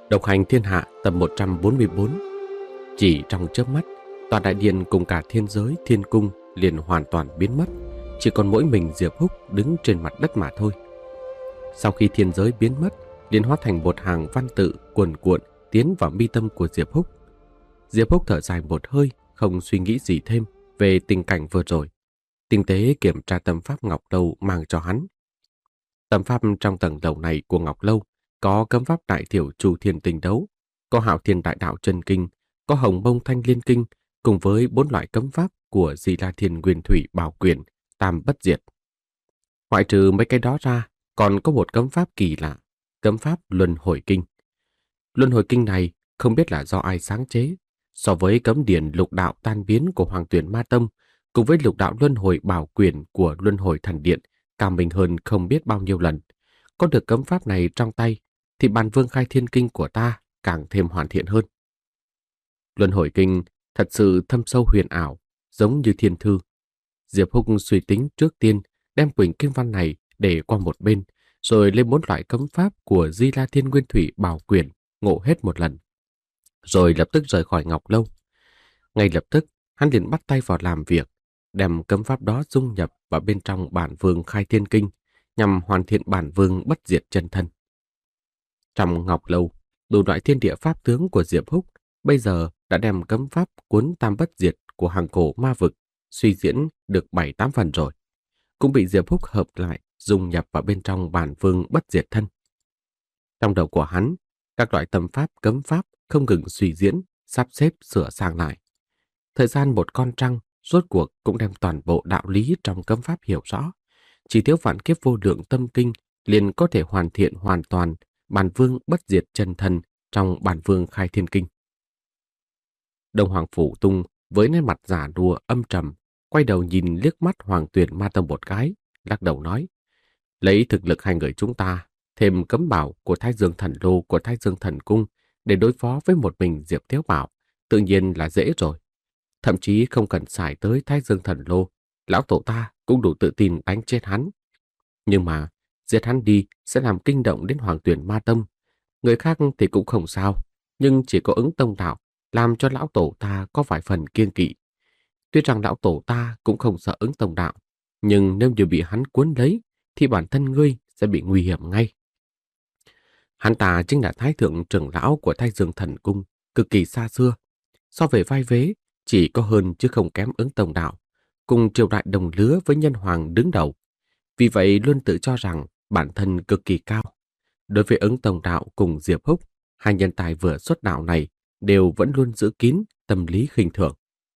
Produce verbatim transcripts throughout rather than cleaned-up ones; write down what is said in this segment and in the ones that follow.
Độc hành thiên hạ tập một trăm bốn mươi bốn. Chỉ trong chớp mắt, tòa đại điện cùng cả thiên giới thiên cung liền hoàn toàn biến mất, chỉ còn mỗi mình Diệp Húc đứng trên mặt đất mà thôi. Sau khi thiên giới biến mất, liền hóa thành một hàng văn tự cuồn cuộn tiến vào mi tâm của Diệp Húc. Diệp Húc thở dài một hơi, không suy nghĩ gì thêm về tình cảnh vừa rồi, tinh tế kiểm tra tâm pháp Ngọc Lâu mang cho hắn. Tâm pháp trong tầng lầu này của Ngọc Lâu có cấm pháp đại thiểu chu thiên tinh đấu, có hạo thiên đại đạo chân kinh, có hồng mông thanh liên kinh, cùng với bốn loại cấm pháp của Di La Thiên Nguyên Thủy Bảo Quyền, Tam Bất Diệt. Ngoại trừ mấy cái đó ra, còn có một cấm pháp kỳ lạ, cấm pháp Luân Hồi Kinh. Luân Hồi Kinh này không biết là do ai sáng chế, so với cấm điển lục đạo tan biến của Hoàng Tuyển Ma Tông, cùng với lục đạo Luân Hồi Bảo Quyền của Luân Hồi Thần Điện, cao minh hơn không biết bao nhiêu lần. Có được cấm pháp này trong tay, thì bản Vương Khai Thiên Kinh của ta càng thêm hoàn thiện hơn. Luân Hồi Kinh thật sự thâm sâu huyền ảo, giống như thiên thư. Diệp Húc suy tính trước tiên đem quyển kinh văn này để qua một bên, rồi lấy bốn loại cấm pháp của Di La Thiên Nguyên Thủy Bảo Quyền ngộ hết một lần, rồi lập tức rời khỏi Ngọc Lâu. Ngay lập tức, hắn liền bắt tay vào làm việc, đem cấm pháp đó dung nhập vào bên trong bản Vương Khai Thiên Kinh, nhằm hoàn thiện bản Vương bất diệt chân thân. Trong Ngọc Lâu, đủ loại thiên địa pháp tướng của Diệp Húc bây giờ đã đem cấm pháp cuốn Tam Bất Diệt của hàng cổ ma vực suy diễn được bảy tám phần rồi, cũng bị Diệp Húc hợp lại dung nhập vào bên trong bản Vương bất diệt thân. Trong đầu của hắn, các loại tâm pháp cấm pháp không ngừng suy diễn, sắp xếp sửa sang lại. Thời gian một con trăng rốt cuộc cũng đem toàn bộ đạo lý trong cấm pháp hiểu rõ, chỉ thiếu vạn kiếp vô lượng tâm kinh liền có thể hoàn thiện hoàn toàn bản Vương bất diệt chân thân trong bản Vương Khai Thiên Kinh. Đông Hoàng Phủ Tung với nét mặt giả đùa âm trầm, quay đầu nhìn liếc mắt Hoàng Tuyền Ma Tông một cái, lắc đầu nói: lấy thực lực hai người chúng ta, thêm cấm bảo của Thái Dương Thần Lô của Thái Dương Thần Cung để đối phó với một mình Diệp Thiếu Bảo, tự nhiên là dễ rồi. Thậm chí không cần xài tới Thái Dương Thần Lô, lão tổ ta cũng đủ tự tin đánh chết hắn. Nhưng mà giết hắn đi sẽ làm kinh động đến Hoàng Tuyền Ma Tông. Người khác thì cũng không sao, nhưng chỉ có Ứng Tông Đạo làm cho lão tổ ta có vài phần kiêng kỵ. Tuy rằng lão tổ ta cũng không sợ Ứng Tông Đạo, nhưng nếu như bị hắn cuốn lấy thì bản thân ngươi sẽ bị nguy hiểm ngay. Hắn ta chính là Thái Thượng trưởng lão của Thái Dương Thần Cung, cực kỳ xa xưa. So về vai vế, chỉ có hơn chứ không kém Ứng Tông Đạo, cùng triều đại đồng lứa với Nhân Hoàng đứng đầu. Vì vậy luôn tự cho rằng bản thân cực kỳ cao. Đối với Ứng Tông Đạo cùng Diệp Húc, hai nhân tài vừa xuất đạo này đều vẫn luôn giữ kín tâm lý khinh thường.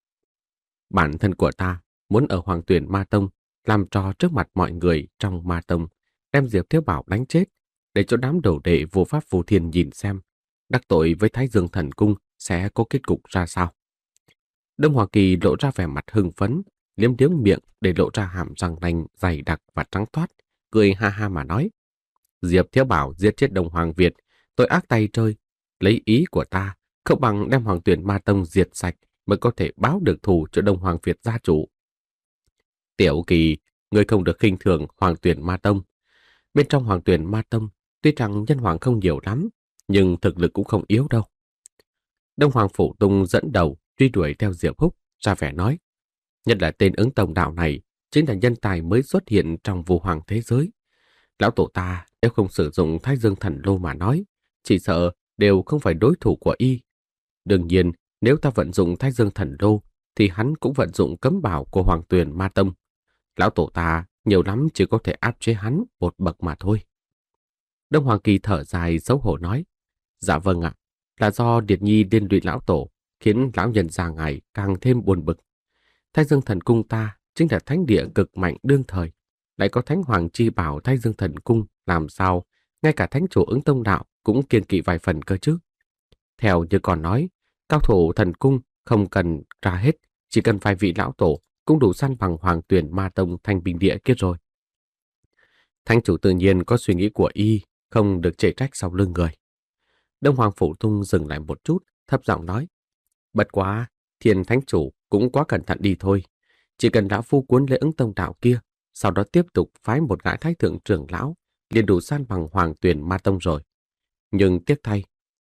Bản thân của ta muốn ở Hoàng Tuyền Ma Tông làm trò trước mặt mọi người trong Ma Tông, đem Diệp Thiếu Bảo đánh chết, để cho đám đầu đệ vô pháp vô thiên nhìn xem đắc tội với Thái Dương Thần Cung sẽ có kết cục ra sao. Đông Hoa Kỳ lộ ra vẻ mặt hưng phấn, liếm liếm miệng để lộ ra hàm răng nanh dày đặc và trắng toát, cười ha ha mà nói: Diệp Thiếu Bảo giết chết Đông Hoàng Việt, tội ác tay trời. Lấy ý của ta, không bằng đem Hoàng Tuyền Ma Tông diệt sạch mới có thể báo được thù cho Đông Hoàng Việt gia chủ. Tiểu Kỳ, ngươi không được khinh thường Hoàng Tuyền Ma Tông. Bên trong Hoàng Tuyền Ma Tông, tuy rằng nhân hoàng không nhiều lắm, nhưng thực lực cũng không yếu đâu. Đông Hoàng Phủ Tung dẫn đầu truy đuổi theo Diệp Húc, ra vẻ nói: nhất là tên Ứng Tông Đạo này chính là nhân tài mới xuất hiện trong vô hoàng thế giới. Lão tổ ta nếu không sử dụng Thái Dương Thần Lô mà nói, chỉ sợ đều không phải đối thủ của y. Đương nhiên, nếu ta vận dụng Thái Dương Thần Lô, thì hắn cũng vận dụng cấm bảo của Hoàng Tuyền Ma Tông. Lão tổ ta nhiều lắm chỉ có thể áp chế hắn một bậc mà thôi. Đông Hoàng Kỳ thở dài xấu hổ nói: dạ vâng ạ, là do Điệt Nhi liên lụy lão tổ, khiến lão nhân già ngài càng thêm buồn bực. Thái Dương Thần Cung ta chính là thánh địa cực mạnh đương thời, lại có Thánh Hoàng chi bảo Thái Dương Thần Cung, làm sao ngay cả thánh chủ Ứng Tông Đạo cũng kiêng kỵ vài phần cơ chứ. Theo như còn nói, cao thủ thần cung không cần ra hết, chỉ cần vài vị lão tổ cũng đủ săn bằng Hoàng Tuyền Ma Tông Thanh Bình Địa kia rồi. Thánh chủ tự nhiên có suy nghĩ của y, không được chê trách sau lưng người. Đông Hoàng Phủ Tung dừng lại một chút, thấp giọng nói: bất quá, Thiên Thánh chủ cũng quá cẩn thận đi thôi. Chỉ cần lão phu cuốn lấy Ứng Tông Đạo kia, sau đó tiếp tục phái một gã thái thượng trưởng lão, liền đủ san bằng Hoàng Tuyền Ma Tông rồi. Nhưng tiếc thay,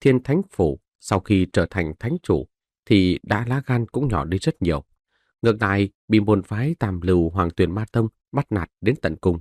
Thiên Thánh Phủ sau khi trở thành thánh chủ thì đã lá gan cũng nhỏ đi rất nhiều. Ngược lại, bị môn phái Tam Lưu Hoàng Tuyền Ma Tông bắt nạt đến tận cùng.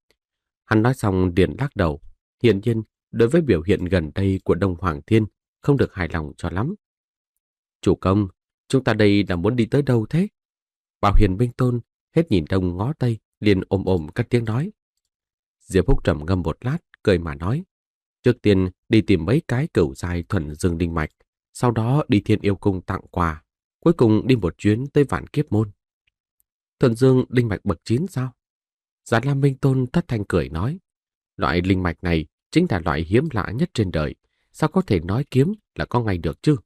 Hắn nói xong liền lắc đầu. Hiển nhiên, đối với biểu hiện gần đây của Đông Hoàng Thiên, không được hài lòng cho lắm. Chủ công, chúng ta đây là muốn đi tới đâu thế? Bảo Hiền Minh Tôn hết nhìn đông ngó tây, liền ôm ôm cất tiếng nói. Diệp Húc trầm ngâm một lát, cười mà nói. Trước tiên đi tìm mấy cái cửu dài thuần dương đinh mạch, sau đó đi Thiên Yêu Cung tặng quà, cuối cùng đi một chuyến tới Vạn Kiếp Môn. Thuần dương đinh mạch bậc chín sao? Già Lam Minh Tôn thất thanh cười nói. Loại linh mạch này chính là loại hiếm lạ nhất trên đời, sao có thể nói kiếm là có ngay được chứ?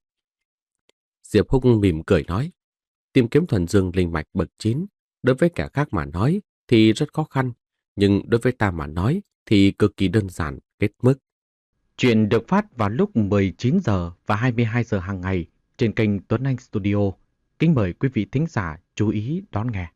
Diệp Húc mỉm cười nói. Tìm kiếm thuần dương linh mạch bậc chín, đối với kẻ khác mà nói thì rất khó khăn, nhưng đối với ta mà nói thì cực kỳ đơn giản, kết mức. Chuyện được phát vào lúc mười chín giờ và hai mươi hai giờ hàng ngày trên kênh Tuấn Anh Studio. Kính mời quý vị thính giả chú ý đón nghe.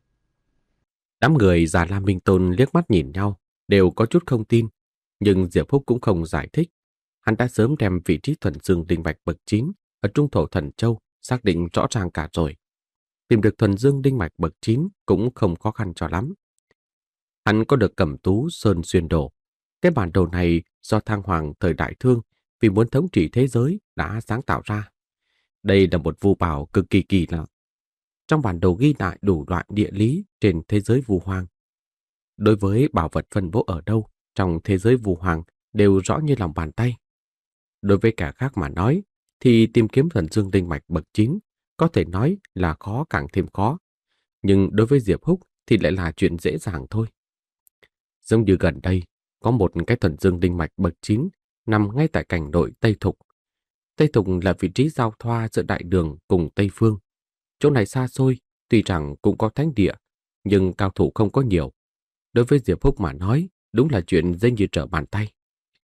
Đám người Già Lam Minh Tôn liếc mắt nhìn nhau, đều có chút không tin, nhưng Diệp Húc cũng không giải thích. Hắn đã sớm đem vị trí thuần dương linh mạch bậc chín ở Trung Thổ Thần Châu xác định rõ ràng cả rồi. Tìm được thuần dương linh mạch bậc chín cũng không khó khăn cho lắm. Hắn có được Cẩm Tú Sơn Xuyên Đồ. Cái bản đồ này do Thang Hoàng thời Đại Thương vì muốn thống trị thế giới đã sáng tạo ra. Đây là một vu bảo cực kỳ kỳ lạ. Trong bản đồ ghi lại đủ loại địa lý trên thế giới vu hoang. Đối với bảo vật phân bố ở đâu trong thế giới vu hoang đều rõ như lòng bàn tay. Đối với cả khác mà nói thì tìm kiếm thuần dương linh mạch bậc chín có thể nói là khó càng thêm khó. Nhưng đối với Diệp Húc thì lại là chuyện dễ dàng thôi. Giống như gần đây, có một cái thuần dương linh mạch bậc chín nằm ngay tại cảnh nội Tây Thục. Tây Thục là vị trí giao thoa giữa Đại Đường cùng Tây Phương. Chỗ này xa xôi, tuy rằng cũng có thánh địa, nhưng cao thủ không có nhiều. Đối với Diệp Húc mà nói, đúng là chuyện dễ như trở bàn tay.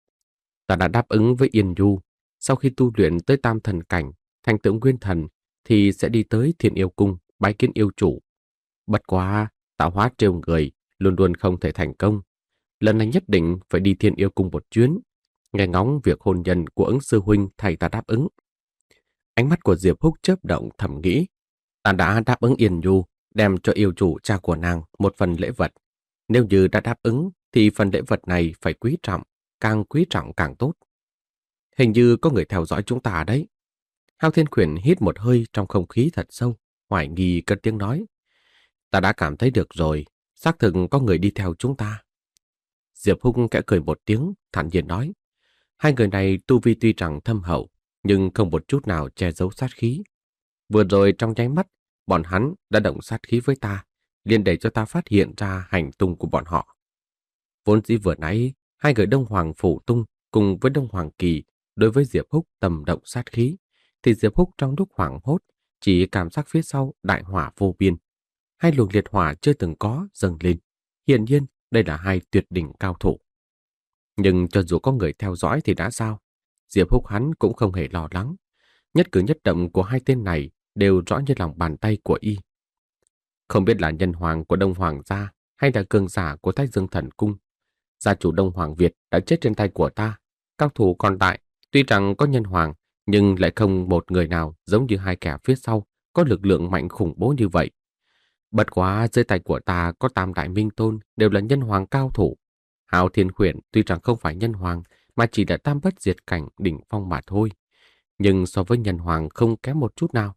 Ta đã đáp ứng với Yên Du, sau khi tu luyện tới tam thần cảnh, thành tựu nguyên thần, thì sẽ đi tới Thiên Yêu Cung, bái kiến yêu chủ. Bất quá, tạo hóa trêu người, luôn luôn không thể thành công. Lần này nhất định phải đi Thiên Yêu Cung một chuyến, nghe ngóng việc hôn nhân của ứng sư huynh thầy ta đáp ứng. Ánh mắt của Diệp Húc chớp động thầm nghĩ, ta đã đáp ứng Yên Du, đem cho yêu chủ cha của nàng một phần lễ vật. Nếu như đã đáp ứng, thì phần lễ vật này phải quý trọng, càng quý trọng càng tốt. Hình như có người theo dõi chúng ta đấy. Hao Thiên Khuyển hít một hơi trong không khí thật sâu, hoài nghi cất tiếng nói. Ta đã cảm thấy được rồi, xác thực có người đi theo chúng ta. Diệp Húc kẽ cười một tiếng, thản nhiên nói. Hai người này tu vi tuy rằng thâm hậu, nhưng không một chút nào che giấu sát khí. Vừa rồi trong nháy mắt, bọn hắn đã động sát khí với ta, liền để cho ta phát hiện ra hành tung của bọn họ. Vốn dĩ vừa nãy, hai người Đông Hoàng Phủ Tung cùng với Đông Hoàng Kỳ đối với Diệp Húc tầm động sát khí, thì Diệp Húc trong lúc hoảng hốt chỉ cảm giác phía sau đại hỏa vô biên. Hai luồng liệt hỏa chưa từng có dâng lên. Hiển nhiên, đây là hai tuyệt đỉnh cao thủ. Nhưng cho dù có người theo dõi thì đã sao? Diệp Húc hắn cũng không hề lo lắng. Nhất cử nhất động của hai tên này đều rõ như lòng bàn tay của y. Không biết là nhân hoàng của Đông Hoàng gia hay là cường giả của Thái Dương Thần Cung. Gia chủ Đông Hoàng Việt đã chết trên tay của ta. Cao thủ còn lại, tuy rằng có nhân hoàng, nhưng lại không một người nào giống như hai kẻ phía sau có lực lượng mạnh khủng bố như vậy. Bất quá dưới tay của ta có tam đại minh tôn đều là nhân hoàng cao thủ. Hạo Thiên Khuyển tuy rằng không phải nhân hoàng mà chỉ là tam bất diệt cảnh đỉnh phong mà thôi. Nhưng so với nhân hoàng không kém một chút nào.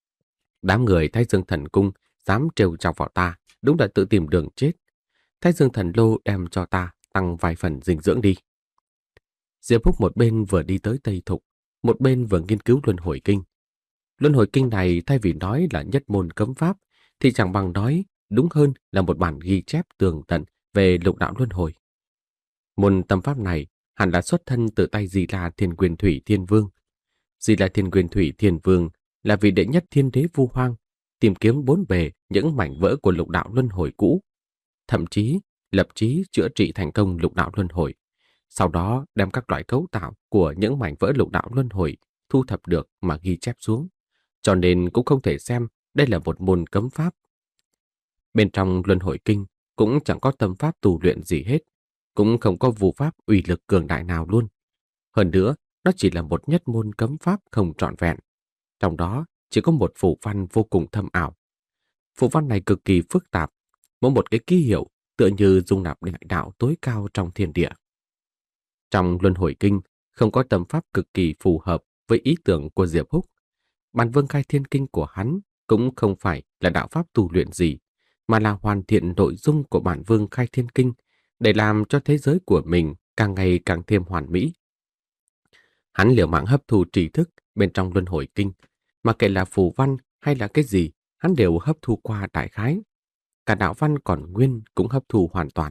Đám người Thái Dương Thần Cung dám trêu chọc vào ta, đúng là tự tìm đường chết. Thái Dương Thần Lô đem cho ta tăng vài phần dinh dưỡng đi. Diệp Húc một bên vừa đi tới Tây Thục, một bên vừa nghiên cứu Luân Hồi Kinh. Luân Hồi Kinh này thay vì nói là nhất môn cấm pháp, thì chẳng bằng nói đúng hơn là một bản ghi chép tường tận về lục đạo luân hồi. Môn tâm pháp này hẳn là xuất thân từ tay Di La Thiên Quyền Thủy Thiên Vương. Di La Thiên Quyền Thủy Thiên Vương là vị đệ nhất thiên đế vu hoang, tìm kiếm bốn bề những mảnh vỡ của lục đạo luân hồi cũ, thậm chí lập chí chữa trị thành công lục đạo luân hồi, sau đó đem các loại cấu tạo của những mảnh vỡ lục đạo luân hồi thu thập được mà ghi chép xuống, cho nên cũng không thể xem đây là một môn cấm pháp. Bên trong Luân Hồi Kinh cũng chẳng có tâm pháp tu luyện gì hết, cũng không có vu pháp uy lực cường đại nào luôn. Hơn nữa, nó chỉ là một nhất môn cấm pháp không trọn vẹn. Trong đó chỉ có một phù văn vô cùng thâm ảo. Phù văn này cực kỳ phức tạp, mỗi một cái ký hiệu tựa như dung nạp đại đạo tối cao trong thiên địa. Trong Luân Hồi Kinh, không có tâm pháp cực kỳ phù hợp với ý tưởng của Diệp Húc. Bản Vương Khai Thiên Kinh của hắn cũng không phải là đạo pháp tu luyện gì, mà là hoàn thiện nội dung của bản Vương Khai Thiên Kinh để làm cho thế giới của mình càng ngày càng thêm hoàn mỹ. Hắn liều mạng hấp thu tri thức bên trong Luân Hồi Kinh, mà kể là phù văn hay là cái gì, hắn đều hấp thu qua đại khái. Cả đạo văn còn nguyên cũng hấp thu hoàn toàn.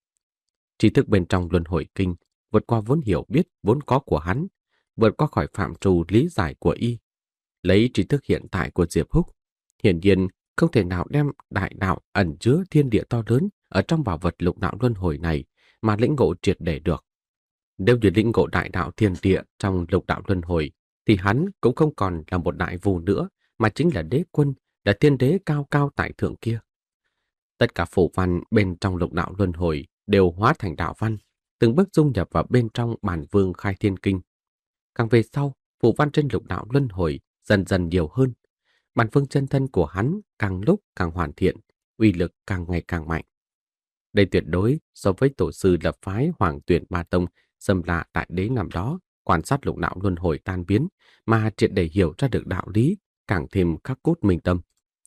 Tri thức bên trong Luân Hồi Kinh vượt qua vốn hiểu biết vốn có của hắn, vượt qua khỏi phạm trù lý giải của y. Lấy tri thức hiện tại của Diệp Húc, hiển nhiên không thể nào đem đại đạo ẩn chứa thiên địa to lớn ở trong bảo vật lục đạo luân hồi này mà lĩnh ngộ triệt để được. Nếu như lĩnh ngộ đại đạo thiên địa trong lục đạo luân hồi, thì hắn cũng không còn là một đại vù nữa, mà chính là đế quân, là thiên đế cao cao tại thượng kia. Tất cả phù văn bên trong lục đạo luân hồi đều hóa thành đạo văn, từng bước dung nhập vào bên trong bản Vương Khai Thiên Kinh. Càng về sau, phù văn trên lục đạo luân hồi dần dần nhiều hơn. Bản Vương chân thân của hắn càng lúc càng hoàn thiện, uy lực càng ngày càng mạnh. Đây tuyệt đối so với tổ sư lập phái Hoàng Tuyển Ma Tông xâm lạ đại đế năm đó, quan sát lục đạo luân hồi tan biến mà triệt để hiểu ra được đạo lý, càng thêm khắc cốt minh tâm.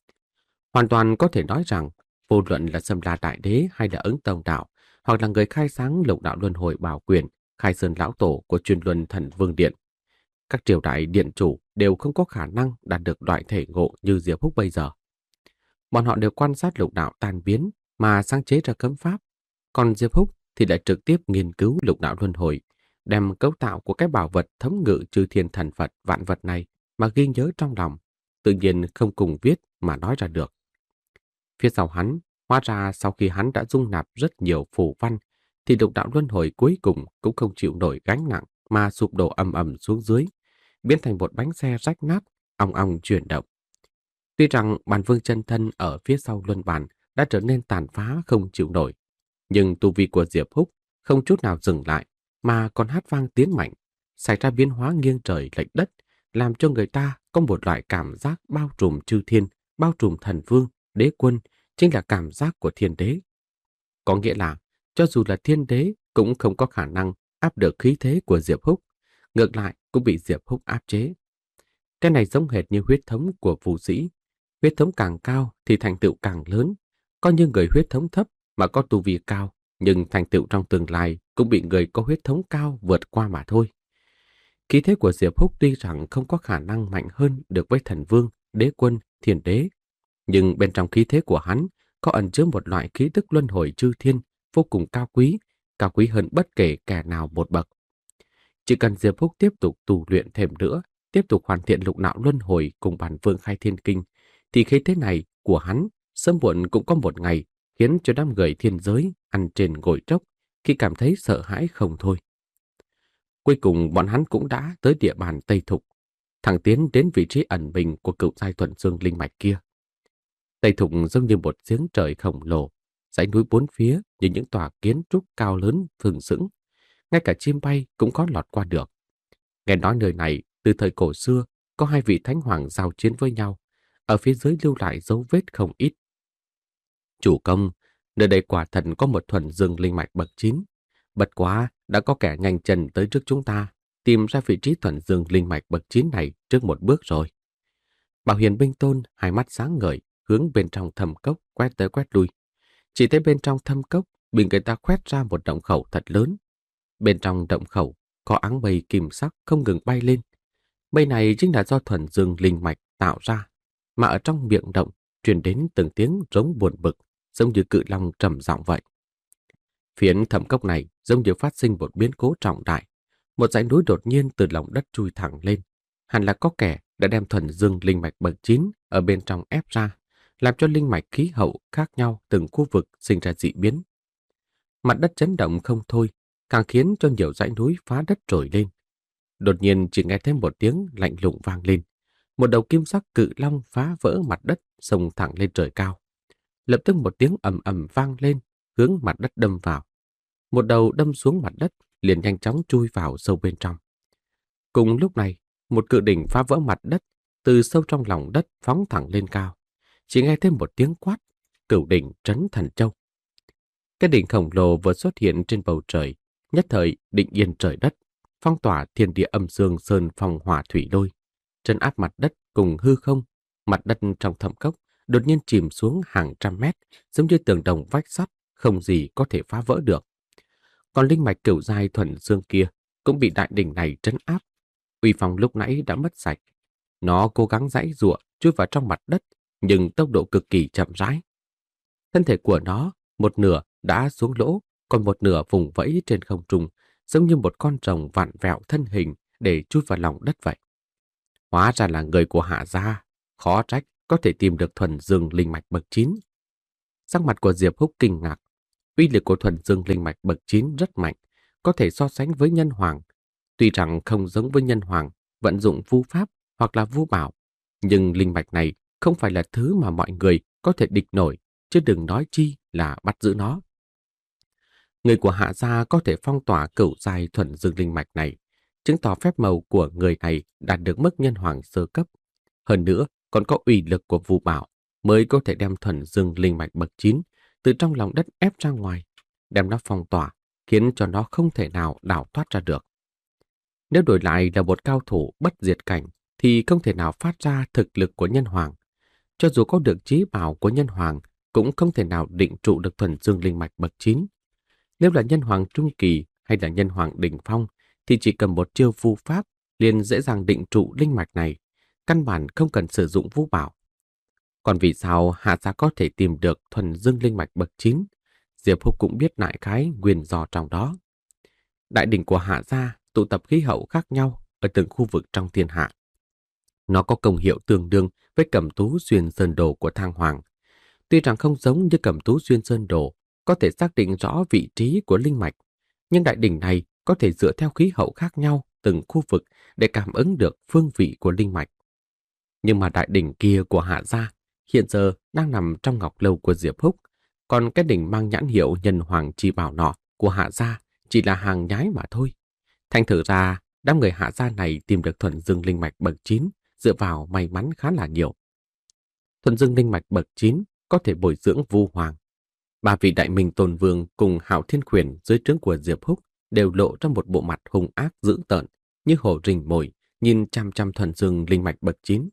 Hoàn toàn có thể nói rằng, vô luận là xâm la đại đế hay là Ứng Tông đạo, hoặc là người khai sáng lục đạo luân hồi bảo quyền, Khai Sơn lão tổ của Truyền Luân Thần Vương Điện, các triều đại điện chủ đều không có khả năng đạt được loại thể ngộ như Diệp Húc bây giờ. Bọn họ đều quan sát lục đạo tan biến mà sáng chế ra cấm pháp, còn Diệp Húc thì lại trực tiếp nghiên cứu lục đạo luân hồi, đem cấu tạo của cái bảo vật thống ngự chư thiên thần Phật vạn vật này mà ghi nhớ trong lòng, tự nhiên không cùng viết mà nói ra được. Phía sau hắn, hóa ra sau khi hắn đã dung nạp rất nhiều phù văn, thì lục đạo luân hồi cuối cùng cũng không chịu nổi gánh nặng mà sụp đổ ầm ầm xuống dưới, biến thành một bánh xe rách nát, ong ong chuyển động. Tuy rằng bản Vương chân thân ở phía sau luân bản đã trở nên tàn phá không chịu nổi, nhưng tu vi của Diệp Húc không chút nào dừng lại, mà còn hát vang tiến mạnh, xảy ra biến hóa nghiêng trời lệch đất, làm cho người ta có một loại cảm giác bao trùm chư thiên, bao trùm thần vương, đế quân, chính là cảm giác của thiên đế. Có nghĩa là, cho dù là thiên đế cũng không có khả năng áp được khí thế của Diệp Húc, ngược lại cũng bị Diệp Húc áp chế. Cái này giống hệt như huyết thống của phù sĩ. Huyết thống càng cao thì thành tựu càng lớn. Có như người huyết thống thấp mà có tu vi cao, nhưng thành tựu trong tương lai cũng bị người có huyết thống cao vượt qua mà thôi. Khí thế của Diệp Húc tuy rằng không có khả năng mạnh hơn được với thần vương, đế quân, thiên đế, nhưng bên trong khí thế của hắn có ẩn chứa một loại khí tức luân hồi chư thiên vô cùng cao quý, cao quý hơn bất kể kẻ nào một bậc. Chỉ cần Diệp Húc tiếp tục tu luyện thêm nữa, tiếp tục hoàn thiện lục đạo luân hồi cùng bản Vương Khai Thiên Kinh, thì khí thế này của hắn sớm muộn cũng có một ngày khiến cho đám người thiên giới ăn trên gội trốc khi cảm thấy sợ hãi không thôi. Cuối cùng bọn hắn cũng đã tới địa bàn Tây Thục, thẳng tiến đến vị trí ẩn mình của cựu giai thuần dương linh mạch kia. Tây Thục giống như một giếng trời khổng lồ, dãy núi bốn phía như những tòa kiến trúc cao lớn phừng sững, ngay cả chim bay cũng có lọt qua được. Nghe nói nơi này từ thời cổ xưa có hai vị thánh hoàng giao chiến với nhau, ở phía dưới lưu lại dấu vết không ít. Chủ công, nơi đây quả thật có một thuần dương linh mạch bậc chín. Bất quá đã có kẻ nhanh chân tới trước chúng ta, tìm ra vị trí thuần dương linh mạch bậc chín này trước một bước rồi. Bảo Hiền Binh Tôn hai mắt sáng ngời, hướng bên trong thâm cốc quét tới quét lui. Chỉ thấy bên trong thâm cốc bị người ta quét ra một động khẩu thật lớn. Bên trong động khẩu có áng mây kim sắc không ngừng bay lên. Mây này chính là do thuần dương linh mạch tạo ra, mà ở trong miệng động truyền đến từng tiếng rống buồn bực, giống như cự long trầm giọng vậy. Phiến thâm cốc này giống như phát sinh một biến cố trọng đại. Một dãy núi đột nhiên từ lòng đất chui thẳng lên. Hẳn là có kẻ đã đem thuần dương linh mạch bậc chín ở bên trong ép ra, làm cho linh mạch khí hậu khác nhau từng khu vực sinh ra dị biến. Mặt đất chấn động không thôi, càng khiến cho nhiều dãy núi phá đất trồi lên. Đột nhiên chỉ nghe thêm một tiếng lạnh lùng vang lên. Một đầu kim sắc cự long phá vỡ mặt đất, xông thẳng lên trời cao. Lập tức một tiếng ầm ầm vang lên, hướng mặt đất đâm vào. Một đầu đâm xuống mặt đất, liền nhanh chóng chui vào sâu bên trong. Cùng lúc này, một cự đỉnh phá vỡ mặt đất, từ sâu trong lòng đất phóng thẳng lên cao. Chỉ nghe thêm một tiếng quát, cửu đỉnh trấn thần châu. Cái đỉnh khổng lồ vừa xuất hiện trên bầu trời, nhất thời định yên trời đất, phong tỏa thiên địa âm dương sơn phong hỏa thủy lôi, trấn áp mặt đất cùng hư không. Mặt đất trong thâm cốc đột nhiên chìm xuống hàng trăm mét, giống như tường đồng vách sắt, không gì có thể phá vỡ được. Còn linh mạch cửu giai thuần dương kia cũng bị đại đỉnh này trấn áp. Uy phong lúc nãy đã mất sạch. Nó cố gắng giãy giụa chui vào trong mặt đất, nhưng tốc độ cực kỳ chậm rãi. Thân thể của nó một nửa đã xuống lỗ, còn một nửa vùng vẫy trên không trung, giống như một con rồng vặn vẹo thân hình để chui vào lòng đất vậy. Hóa ra là người của Hạ gia, khó trách có thể tìm được thuần dương linh mạch bậc chín. Sắc mặt của Diệp Húc kinh ngạc. Uy lực của thuần dương linh mạch bậc chín rất mạnh, có thể so sánh với nhân hoàng. Tuy rằng không giống với nhân hoàng, vận dụng vu pháp hoặc là vu bảo, nhưng linh mạch này không phải là thứ mà mọi người có thể địch nổi, chứ đừng nói chi là bắt giữ nó. Người của Hạ gia có thể phong tỏa cửu giai thuần dương linh mạch này, chứng tỏ phép màu của người này đạt được mức nhân hoàng sơ cấp. Hơn nữa, còn có uy lực của vu bảo mới có thể đem thuần dương linh mạch bậc chín từ trong lòng đất ép ra ngoài, đem nó phong tỏa, khiến cho nó không thể nào đào thoát ra được. Nếu đổi lại là một cao thủ bất diệt cảnh, thì không thể nào phát ra thực lực của nhân hoàng. Cho dù có được chí bảo của nhân hoàng, cũng không thể nào định trụ được thuần dương linh mạch bậc chín. Nếu là nhân hoàng trung kỳ hay là nhân hoàng đỉnh phong, thì chỉ cần một chiêu vu pháp liền dễ dàng định trụ linh mạch này, căn bản không cần sử dụng vu bảo. Còn vì sao Hạ gia có thể tìm được thuần dương linh mạch bậc chín? Diệp Húc cũng biết đại khái nguyên do trong đó. Đại đỉnh của Hạ gia tụ tập khí hậu khác nhau ở từng khu vực trong thiên hạ. Nó có công hiệu tương đương với Cẩm Tú Xuyên Sơn Đồ của Thang Hoàng. Tuy rằng không giống như Cẩm Tú Xuyên Sơn Đồ có thể xác định rõ vị trí của linh mạch, nhưng đại đỉnh này có thể dựa theo khí hậu khác nhau từng khu vực để cảm ứng được phương vị của linh mạch. Nhưng mà đại đỉnh kia của Hạ gia hiện giờ đang nằm trong ngọc lâu của Diệp Húc, còn cái đỉnh mang nhãn hiệu nhân hoàng chi bảo nọ của Hạ gia chỉ là hàng nhái mà thôi. Thành thử ra, đám người Hạ gia này tìm được thuần dương linh mạch bậc chín dựa vào may mắn khá là nhiều. Thuần dương linh mạch bậc chín có thể bồi dưỡng vu hoàng. Ba vị đại minh tôn vương cùng Hạo Thiên Khuyển dưới trướng của Diệp Húc đều lộ ra một bộ mặt hung ác dữ tợn, như hổ rình mồi, nhìn chăm chăm thuần dương linh mạch bậc chín.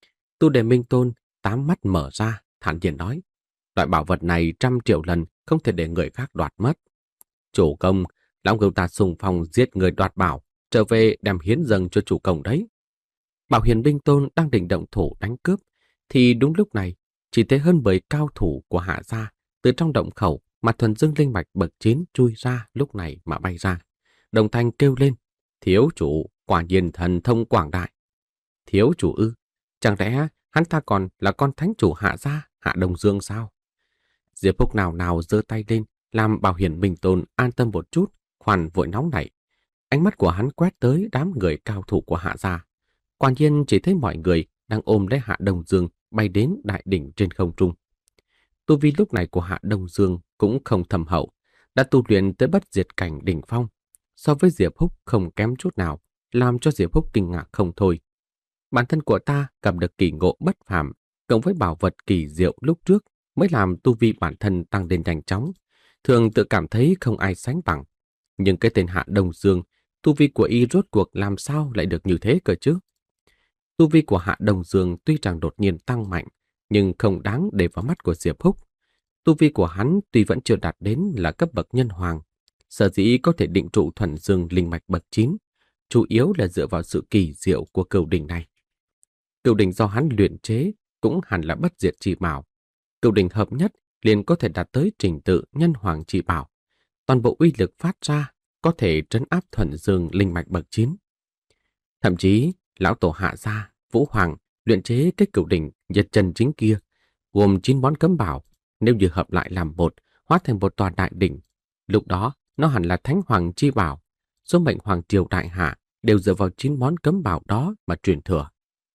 Tu Đề Minh Tôn tám mắt mở ra, thản nhiên nói: loại bảo vật này trăm triệu lần không thể để người khác đoạt mất. Chủ công, lão ngưu ta xung phong giết người đoạt bảo, trở về đem hiến dâng cho chủ công đấy. Bảo Hiền Minh Tôn đang định động thủ đánh cướp, thì đúng lúc này, chỉ thấy hơn mười cao thủ của Hạ gia từ trong động khẩu mà thuần dương linh mạch bậc chín chui ra lúc này mà bay ra. Đồng thanh kêu lên: thiếu chủ, quả nhiên thần thông quảng đại. Thiếu chủ ư? Chẳng lẽ hắn ta còn là con thánh chủ Hạ gia, Hạ Đông Dương sao? Diệp Húc nào nào giơ tay lên, làm Bảo Hiền Minh Tôn an tâm một chút, khoan vội nóng nảy. Ánh mắt của hắn quét tới đám người cao thủ của Hạ gia. Quả nhiên chỉ thấy mọi người đang ôm lấy Hạ Đông Dương bay đến đại đỉnh trên không trung. Tu vi lúc này của Hạ Đông Dương cũng không thâm hậu, đã tu luyện tới bất diệt cảnh đỉnh phong. So với Diệp Húc không kém chút nào, làm cho Diệp Húc kinh ngạc không thôi. Bản thân của ta gặp được kỳ ngộ bất phàm, cộng với bảo vật kỳ diệu lúc trước mới làm tu vi bản thân tăng lên nhanh chóng, thường tự cảm thấy không ai sánh bằng. Nhưng cái tên Hạ Đông Dương, tu vi của y rốt cuộc làm sao lại được như thế cơ chứ? Tu vi của Hạ Đông Dương tuy rằng đột nhiên tăng mạnh, nhưng không đáng để vào mắt của Diệp Húc. Tu vi của hắn tuy vẫn chưa đạt đến là cấp bậc nhân hoàng, sở dĩ có thể định trụ thuần dương linh mạch bậc chín, chủ yếu là dựa vào sự kỳ diệu của cửu đỉnh này. Cửu đỉnh do hắn luyện chế cũng hẳn là bất diệt chỉ bảo. Cửu đỉnh hợp nhất liền có thể đạt tới trình tự nhân hoàng chỉ bảo. Toàn bộ uy lực phát ra có thể trấn áp thuần dương linh mạch bậc chín. Thậm chí, lão tổ Hạ gia, Vũ Hoàng luyện chế cái cửu đỉnh nhật chân chính kia, gồm chín món cấm bảo, nếu như hợp lại làm một, hóa thành một tòa đại đỉnh, lúc đó nó hẳn là thánh hoàng chi bảo. Số mệnh hoàng triều đại hạ đều dựa vào chín món cấm bảo đó mà truyền thừa.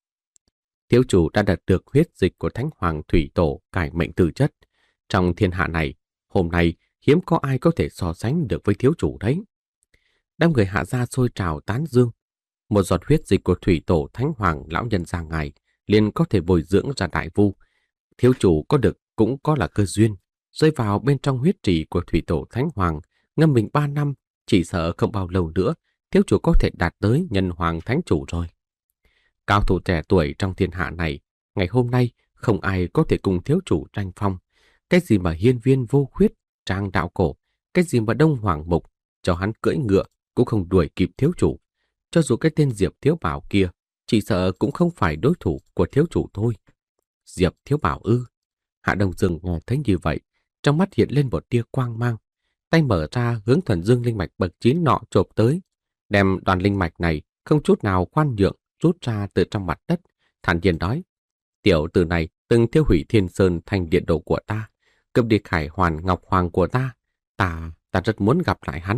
Thiếu chủ đã đạt được huyết dịch của thánh hoàng thủy tổ cải mệnh từ chất. Trong thiên hạ này, hôm nay hiếm có ai có thể so sánh được với thiếu chủ đấy. Đám người Hạ gia sôi trào tán dương. một giọt huyết dịch của thủy tổ thánh hoàng lão nhân gia ngài liền có thể bồi dưỡng ra đại vu. Thiếu chủ có được cũng có là cơ duyên, rơi vào bên trong huyết trì của thủy tổ thánh hoàng, ngâm mình ba năm, chỉ sợ không bao lâu nữa, thiếu chủ có thể đạt tới nhân hoàng thánh chủ rồi. Cao thủ trẻ tuổi trong thiên hạ này, ngày hôm nay không ai có thể cùng thiếu chủ tranh phong. Cái gì mà hiên viên vô khuyết, trang đạo cổ, cái gì mà đông hoàng mục, cho hắn cưỡi ngựa cũng không đuổi kịp thiếu chủ. Cho dù cái tên Diệp Thiếu Bảo kia, chỉ sợ cũng không phải đối thủ của thiếu chủ thôi. Diệp Thiếu Bảo ư? Hạ Đông Dương nghe thấy như vậy, trong mắt hiện lên một tia quang mang, tay mở ra hướng thuần dương linh mạch bậc chín nọ chộp tới, đem đoàn linh mạch này không chút nào khoan nhượng rút ra từ trong mặt đất, thản nhiên nói: tiểu tử này từng thiêu hủy Thiên Sơn thành điện đồ của ta, cướp đi khải hoàn ngọc hoàng của ta, ta ta rất muốn gặp lại hắn.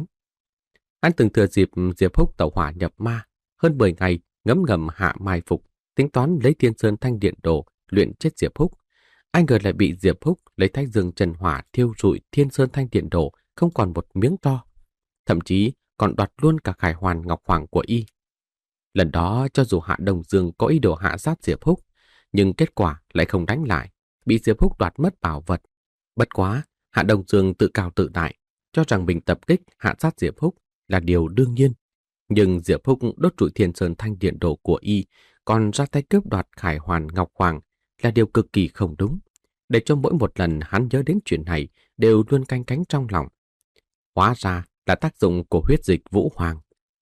Hắn từng thừa dịp Diệp Húc tẩu hỏa nhập ma, hơn mười ngày ngấm ngầm hạ mai phục, tính toán lấy Thiên Sơn thanh điện đồ luyện chết Diệp Húc. Ai ngờ lại bị Diệp Húc lấy Thái Dương Trần Hỏa thiêu rụi Thiên Sơn thanh điện đồ không còn một miếng to, thậm chí còn đoạt luôn cả khải hoàn ngọc hoàng của y. Lần đó cho dù Hạ Đông Dương có ý đồ hạ sát Diệp Húc, nhưng kết quả lại không đánh lại, bị Diệp Húc đoạt mất bảo vật. Bất quá, Hạ Đông Dương tự cao tự đại, cho rằng mình tập kích hạ sát Diệp Húc là điều đương nhiên. Nhưng Diệp Húc đốt trụi Thiên Sơn thanh điện đồ của y, còn ra tay cướp đoạt khải hoàn ngọc hoàng là điều cực kỳ không đúng. Để cho mỗi một lần hắn nhớ đến chuyện này đều luôn canh cánh trong lòng. Hóa ra là tác dụng của huyết dịch Vũ Hoàng.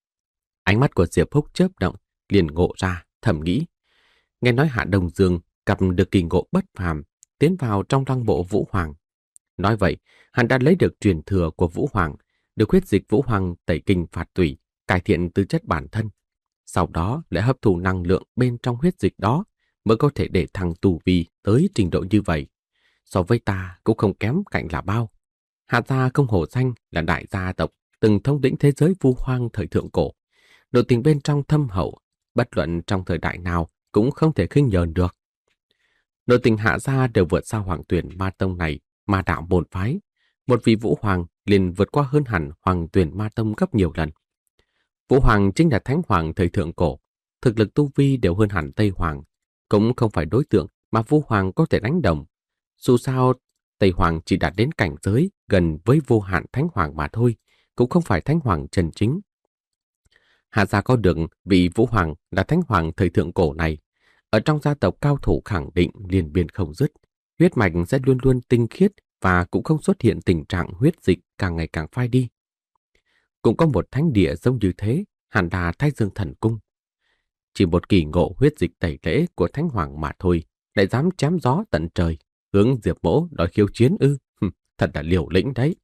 Ánh mắt của Diệp Húc chớp động, liền ngộ ra, thầm nghĩ. Nghe nói Hạ Đông Dương gặp được kỳ ngộ bất phàm, tiến vào trong lăng bộ Vũ Hoàng. Nói vậy, hắn đã lấy được truyền thừa của Vũ Hoàng, được huyết dịch Vũ Hoàng tẩy kinh phạt tủy, cải thiện tư chất bản thân. Sau đó lại hấp thụ năng lượng bên trong huyết dịch đó mới có thể để thằng tu vi tới trình độ như vậy. So với ta cũng không kém cạnh là bao. Hạ gia không hổ danh là đại gia tộc từng thống lĩnh thế giới Vu Hoang thời thượng cổ. Nội tình bên trong thâm hậu, bất luận trong thời đại nào cũng không thể khinh nhờn được. Nội tình Hạ gia đều vượt xa Hoàng Tuyển Ma Tông này, ma đạo bổn phái. Một vị Vũ Hoàng liền vượt qua hơn hẳn Hoàng Tuyển Ma Tông gấp nhiều lần. Vũ Hoàng chính là Thánh Hoàng thời thượng cổ, thực lực tu vi đều hơn hẳn Tây Hoàng, cũng không phải đối tượng mà Vũ Hoàng có thể đánh đồng. Dù sao, Tây Hoàng chỉ đạt đến cảnh giới gần với vô hạn Thánh Hoàng mà thôi, cũng không phải Thánh Hoàng chân chính. Hạ gia có được vị Vũ Hoàng là Thánh Hoàng thời thượng cổ này, ở trong gia tộc cao thủ khẳng định liên biên không dứt, huyết mạch sẽ luôn luôn tinh khiết và cũng không xuất hiện tình trạng huyết dịch càng ngày càng phai đi. Cũng có một thánh địa giống như thế, hẳn là Thái Dương Thần Cung. Chỉ một kỳ ngộ huyết dịch tẩy lễ của Thánh Hoàng mà thôi, lại dám chém gió tận trời, hướng Diệp Mỗ đòi khiêu chiến ư? Thật là liều lĩnh đấy.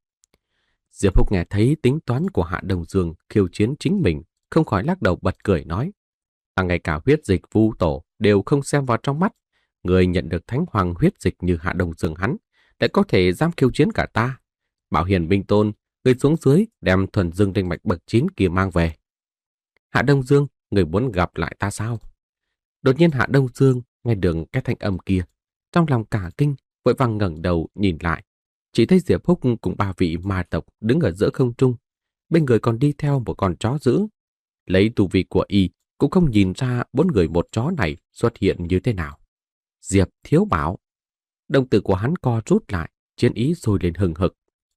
Diệp Húc nghe thấy tính toán của Hạ Đông Dương khiêu chiến chính mình, không khỏi lắc đầu bật cười nói: à, ngay cả huyết dịch Vu Tổ đều không xem vào trong mắt, người nhận được Thánh Hoàng huyết dịch như Hạ Đông Dương hắn, lại có thể dám khiêu chiến cả ta. Bảo Hiền Minh Tôn, người xuống dưới đem thuần dương linh mạch bậc chín kia mang về. Hạ Đông Dương, người muốn gặp lại ta sao? Đột nhiên Hạ Đông Dương nghe được cái thanh âm kia, trong lòng cả kinh, vội vàng ngẩng đầu nhìn lại, chỉ thấy Diệp Húc cùng ba vị ma tộc đứng ở giữa không trung, bên người còn đi theo một con chó dữ. Lấy tu vi của y cũng không nhìn ra bốn người một chó này xuất hiện như thế nào. Diệp Thiếu Bảo. Đồng tử của hắn co rút lại, chiến ý sôi lên hừng hực.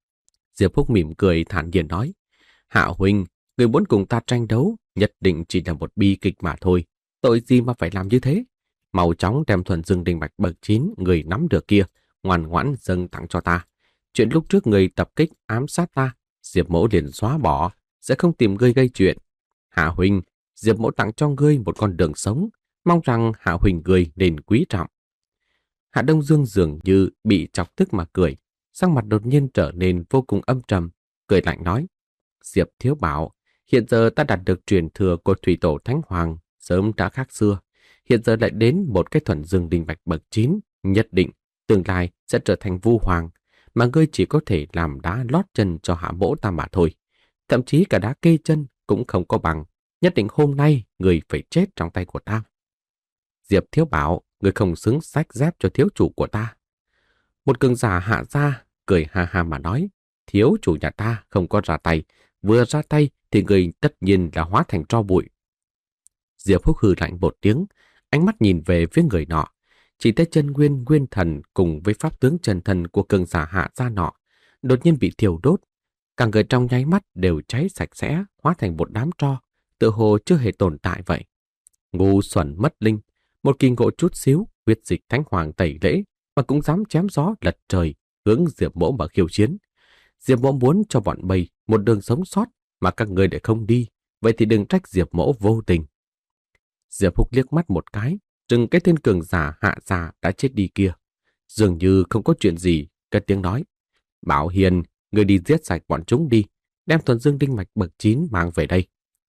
Diệp Húc mỉm cười thản nhiên nói: Hạ huynh, người muốn cùng ta tranh đấu nhất định chỉ là một bi kịch mà thôi. Tội gì mà phải làm như thế? Mau chóng đem thuần dương đình mạch bậc chín người nắm được kia, ngoan ngoãn dâng tặng cho ta. Chuyện lúc trước người tập kích ám sát ta, Diệp Mỗ liền xóa bỏ, sẽ không tìm ngươi gây chuyện. Hạ huynh, Diệp Mỗ tặng cho ngươi một con đường sống, mong rằng Hạ huynh ngươi nên quý trọng. Hạ Đông Dương dường như bị chọc tức mà cười, sắc mặt đột nhiên trở nên vô cùng âm trầm, cười lạnh nói: Diệp Thiếu Bảo, hiện giờ ta đạt được truyền thừa của Thủy Tổ Thánh Hoàng, sớm đã khác xưa. Hiện giờ lại đến một cái thuần dương đình mạch bậc chín, nhất định tương lai sẽ trở thành Vu Hoàng, mà ngươi chỉ có thể làm đá lót chân cho Hạ Mỗ ta mà thôi. Thậm chí cả đá kê chân cũng không có bằng, nhất định hôm nay người phải chết trong tay của ta. Diệp Thiếu Bảo, người không xứng xách dép cho thiếu chủ của ta. Một cường giả Hạ gia cười ha ha mà nói: Thiếu chủ nhà ta không có ra tay, vừa ra tay thì người tất nhiên là hóa thành tro bụi. Diệp Húc hừ lạnh một tiếng, ánh mắt nhìn về phía người nọ. Chỉ thấy chân nguyên nguyên thần cùng với pháp tướng chân thần của cường giả hạ gia nọ đột nhiên bị thiêu đốt. Cả người trong nháy mắt đều cháy sạch sẽ, hóa thành một đám tro, tựa hồ chưa hề tồn tại vậy. Ngu xuẩn mất linh, một kỳ ngộ chút xíu, huyết dịch thánh hoàng tẩy lễ mà cũng dám chém gió lật trời, hướng Diệp Mỗ mà khiêu chiến. Diệp Mỗ muốn cho bọn bầy một đường sống sót mà các người để không đi, vậy thì đừng trách Diệp Mỗ vô tình. Diệp Húc liếc mắt một cái, chừng cái tên cường giả hạ già đã chết đi kia. Dường như không có chuyện gì, cất tiếng nói. Bảo Hiền, người đi giết sạch bọn chúng đi, đem thuần dương đinh mạch bậc chín mang về đây.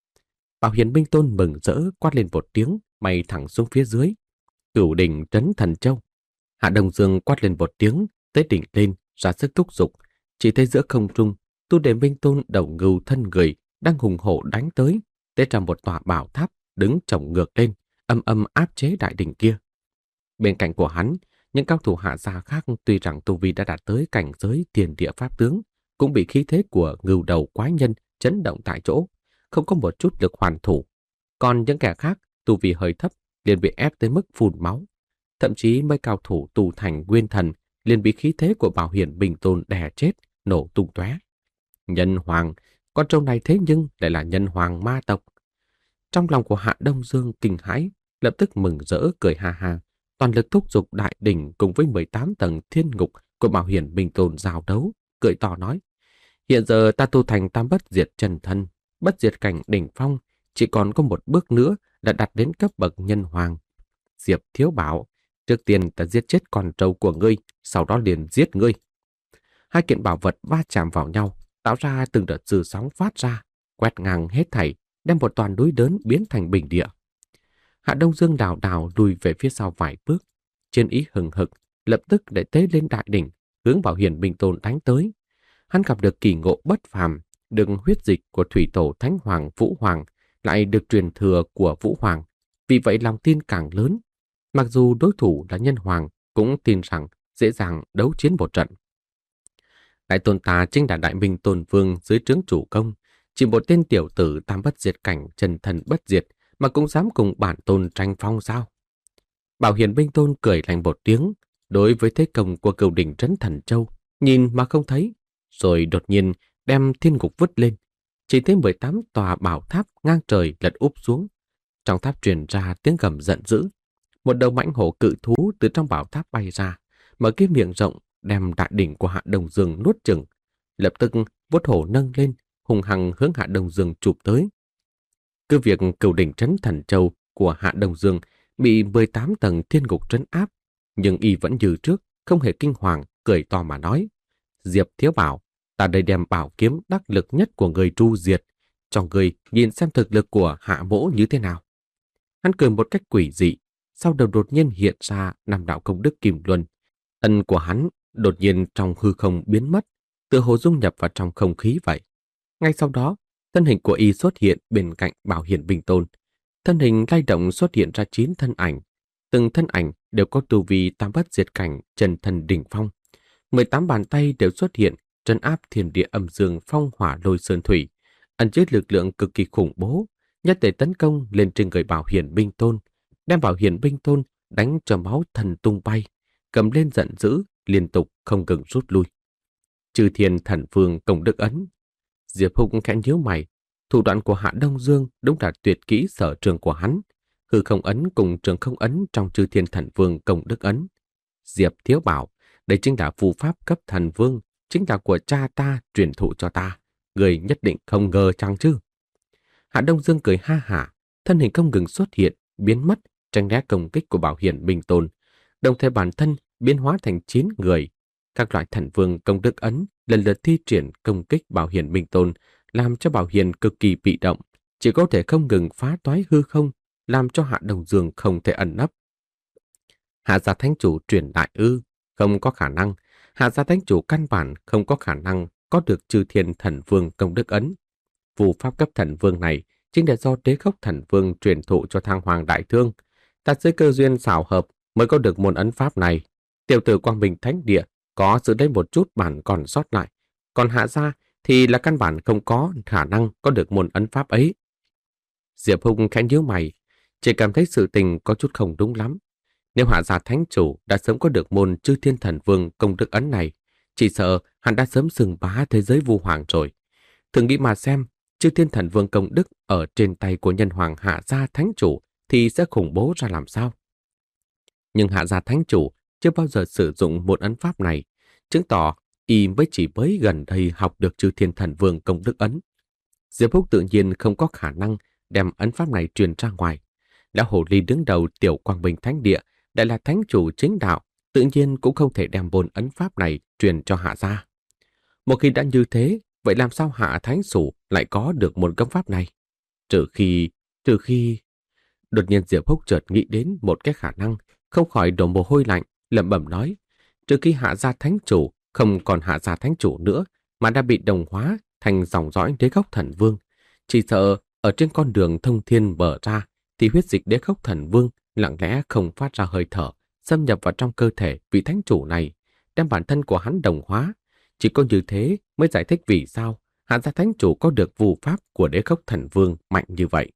Bảo Hiền Minh Tôn mừng rỡ quát lên một tiếng, bay thẳng xuống phía dưới. Cửu đỉnh trấn thần châu. Hạ Đông Dương quát lên một tiếng, tới đỉnh lên, ra sức thúc giục. Chỉ thấy giữa không trung, Tu Đề Minh Tôn đầu ngưu thân người đang hùng hổ đánh tới, tế ra một tòa bảo tháp đứng chồng ngược lên, âm âm áp chế đại đỉnh kia. Bên cạnh của hắn, những cao thủ hạ gia khác tuy rằng tu vi đã đạt tới cảnh giới tiền địa pháp tướng, cũng bị khí thế của ngưu đầu quái nhân chấn động tại chỗ, không có một chút lực hoàn thủ. Còn những kẻ khác, tu vi hơi thấp, liền bị ép tới mức phun máu. Thậm chí mấy cao thủ tu thành nguyên thần liền bị khí thế của Bảo Hiền Bình Tôn đè chết, nổ tung tóe. Nhân hoàng, con trâu này thế nhưng lại là nhân hoàng ma tộc. Trong lòng của Hạ Đông Dương kinh hãi, lập tức mừng rỡ cười ha ha, toàn lực thúc giục đại đỉnh cùng với mười tám tầng thiên ngục của Bảo Hiền Bình Tôn giao đấu, cười to nói: hiện giờ ta tu thành tam bất diệt chân thân, bất diệt cảnh đỉnh phong, chỉ còn có một bước nữa đã đạt đến cấp bậc nhân hoàng. Diệp Thiếu Bảo, trước tiên ta giết chết con trâu của ngươi, sau đó liền giết ngươi. Hai kiện bảo vật va chạm vào nhau, tạo ra từng đợt dư sóng phát ra, quét ngang hết thảy, đem một toàn núi lớn biến thành bình địa. Hạ Đông Dương đảo đảo lùi về phía sau vài bước, chiến ý hừng hực, lập tức để tế lên đại đỉnh, hướng Bảo Hiền Minh Tôn đánh tới. Hắn gặp được kỳ ngộ bất phàm, được huyết dịch của thủy tổ Thánh Hoàng Vũ Hoàng, lại được truyền thừa của Vũ Hoàng, vì vậy lòng tin càng lớn. Mặc dù đối thủ là nhân hoàng, cũng tin rằng dễ dàng đấu chiến một trận. Đại tôn ta chính là Đại Minh Tôn Vương dưới trướng chủ công, chỉ một tên tiểu tử tam bất diệt cảnh chân thần bất diệt mà cũng dám cùng bản tôn tranh phong sao? Bảo Hiền Minh Tôn cười lạnh một tiếng, đối với thế công của Cửu đỉnh trấn thần châu, nhìn mà không thấy, rồi đột nhiên đem thiên ngục vứt lên. Chỉ thấy mười tám tòa bảo tháp ngang trời lật úp xuống. Trong tháp truyền ra tiếng gầm giận dữ. Một đầu mãnh hổ cự thú từ trong bảo tháp bay ra, mở cái miệng rộng đem đại đỉnh của Hạ Đông Dương nuốt chửng. Lập tức vuốt hổ nâng lên, hùng hăng hướng Hạ Đông Dương chụp tới. Cứ việc Cửu đỉnh trấn thần châu của Hạ Đông Dương bị mười tám tầng thiên ngục trấn áp, nhưng y vẫn như trước, không hề kinh hoàng, cười to mà nói: Diệp Thiếu Bảo, ta đây đem bảo kiếm đắc lực nhất của người tru diệt, cho người nhìn xem thực lực của Hạ Mỗ như thế nào. Hắn cười một cách quỷ dị, sau đầu đột nhiên hiện ra năm đạo công đức kim luân. Ân của hắn đột nhiên trong hư không biến mất, tựa hồ dung nhập vào trong không khí vậy. Ngay sau đó, thân hình của y xuất hiện bên cạnh Bảo Hiền Bình Tôn. Thân hình lay động xuất hiện ra chín thân ảnh. Từng thân ảnh đều có tu vi tam bất diệt cảnh chân thần đỉnh phong. mười tám bàn tay đều xuất hiện trấn áp thiên địa âm dương phong hỏa lôi sơn thủy, ẩn chứa lực lượng cực kỳ khủng bố, nhất để tấn công lên trên người Bảo Hiền Minh Tôn, đem Bảo Hiền Minh Tôn đánh cho máu thần tung bay, cầm lên giận dữ, liên tục không ngừng rút lui. Chư Thiên Thần Vương công đức ấn. Diệp Húc khẽ nhíu mày, thủ đoạn của Hạ Đông Dương đúng là tuyệt kỹ sở trường của hắn, hư không ấn cùng trường không ấn trong Chư Thiên Thần Vương công đức ấn. Diệp Thiếu Bảo, đây chính là phù pháp cấp thần vương, chính là của cha ta truyền thụ cho ta, người nhất định không ngờ chăng chứ? Hạ Đông Dương cười ha hả, thân hình không ngừng xuất hiện, biến mất, tránh né công kích của Bảo Hiền Minh Tôn, đồng thời bản thân biến hóa thành chín người. Các loại thần vương công đức ấn lần lượt thi triển công kích Bảo Hiền Minh Tôn, làm cho Bảo Hiền cực kỳ bị động, chỉ có thể không ngừng phá toái hư không, làm cho Hạ Đông Dương không thể ẩn nấp. Hạ gia thánh chủ truyền đại ư? Không có khả năng. Hạ gia thánh chủ căn bản không có khả năng có được Chư Thiên Thần Vương công đức ấn. Phù pháp cấp thần vương này chính là do Đế Khốc Thần Vương truyền thụ cho Thăng Hoàng Đại Thương. Ta dưới cơ duyên xảo hợp mới có được môn ấn pháp này. Tiểu tử Quang Minh Thánh Địa có giữ đấy một chút bản còn sót lại. Còn Hạ gia thì là căn bản không có khả năng có được môn ấn pháp ấy. Diệp Hùng khẽ nhíu mày, Chỉ cảm thấy sự tình có chút không đúng lắm. Nếu Hạ gia thánh chủ đã sớm có được môn Chư Thiên Thần Vương công đức ấn này, chỉ sợ hắn đã sớm xưng bá thế giới vu hoàng rồi. Thử nghĩ mà xem, Chư Thiên Thần Vương công đức ở trên tay của nhân hoàng Hạ gia thánh chủ thì sẽ khủng bố ra làm sao? Nhưng Hạ gia thánh chủ chưa bao giờ sử dụng một ấn pháp này, chứng tỏ y mới chỉ mới gần đây học được Chư Thiên Thần Vương công đức ấn. Diệp Húc tự nhiên không có khả năng đem ấn pháp này truyền ra ngoài. Lão hồ ly đứng đầu Tiểu Quang Minh Thánh Địa, lại là thánh chủ chính đạo, tự nhiên cũng không thể đem bồn ấn pháp này truyền cho Hạ gia. Một khi đã như thế, vậy làm sao Hạ thánh chủ lại có được một công pháp này? Trừ khi, trừ khi... Đột nhiên Diệp Húc chợt nghĩ đến một cái khả năng, không khỏi đổ mồ hôi lạnh, lẩm bẩm nói, trừ khi Hạ gia thánh chủ không còn Hạ gia thánh chủ nữa, mà đã bị đồng hóa thành dòng dõi Đế Khốc Thần Vương, chỉ sợ ở trên con đường thông thiên bờ ra thì huyết dịch Đế Khốc Thần Vương lặng lẽ không phát ra hơi thở, xâm nhập vào trong cơ thể vị thánh chủ này, đem bản thân của hắn đồng hóa. Chỉ có như thế mới giải thích vì sao Hạ gia thánh chủ có được phù pháp của Đế Khốc Thần Vương mạnh như vậy.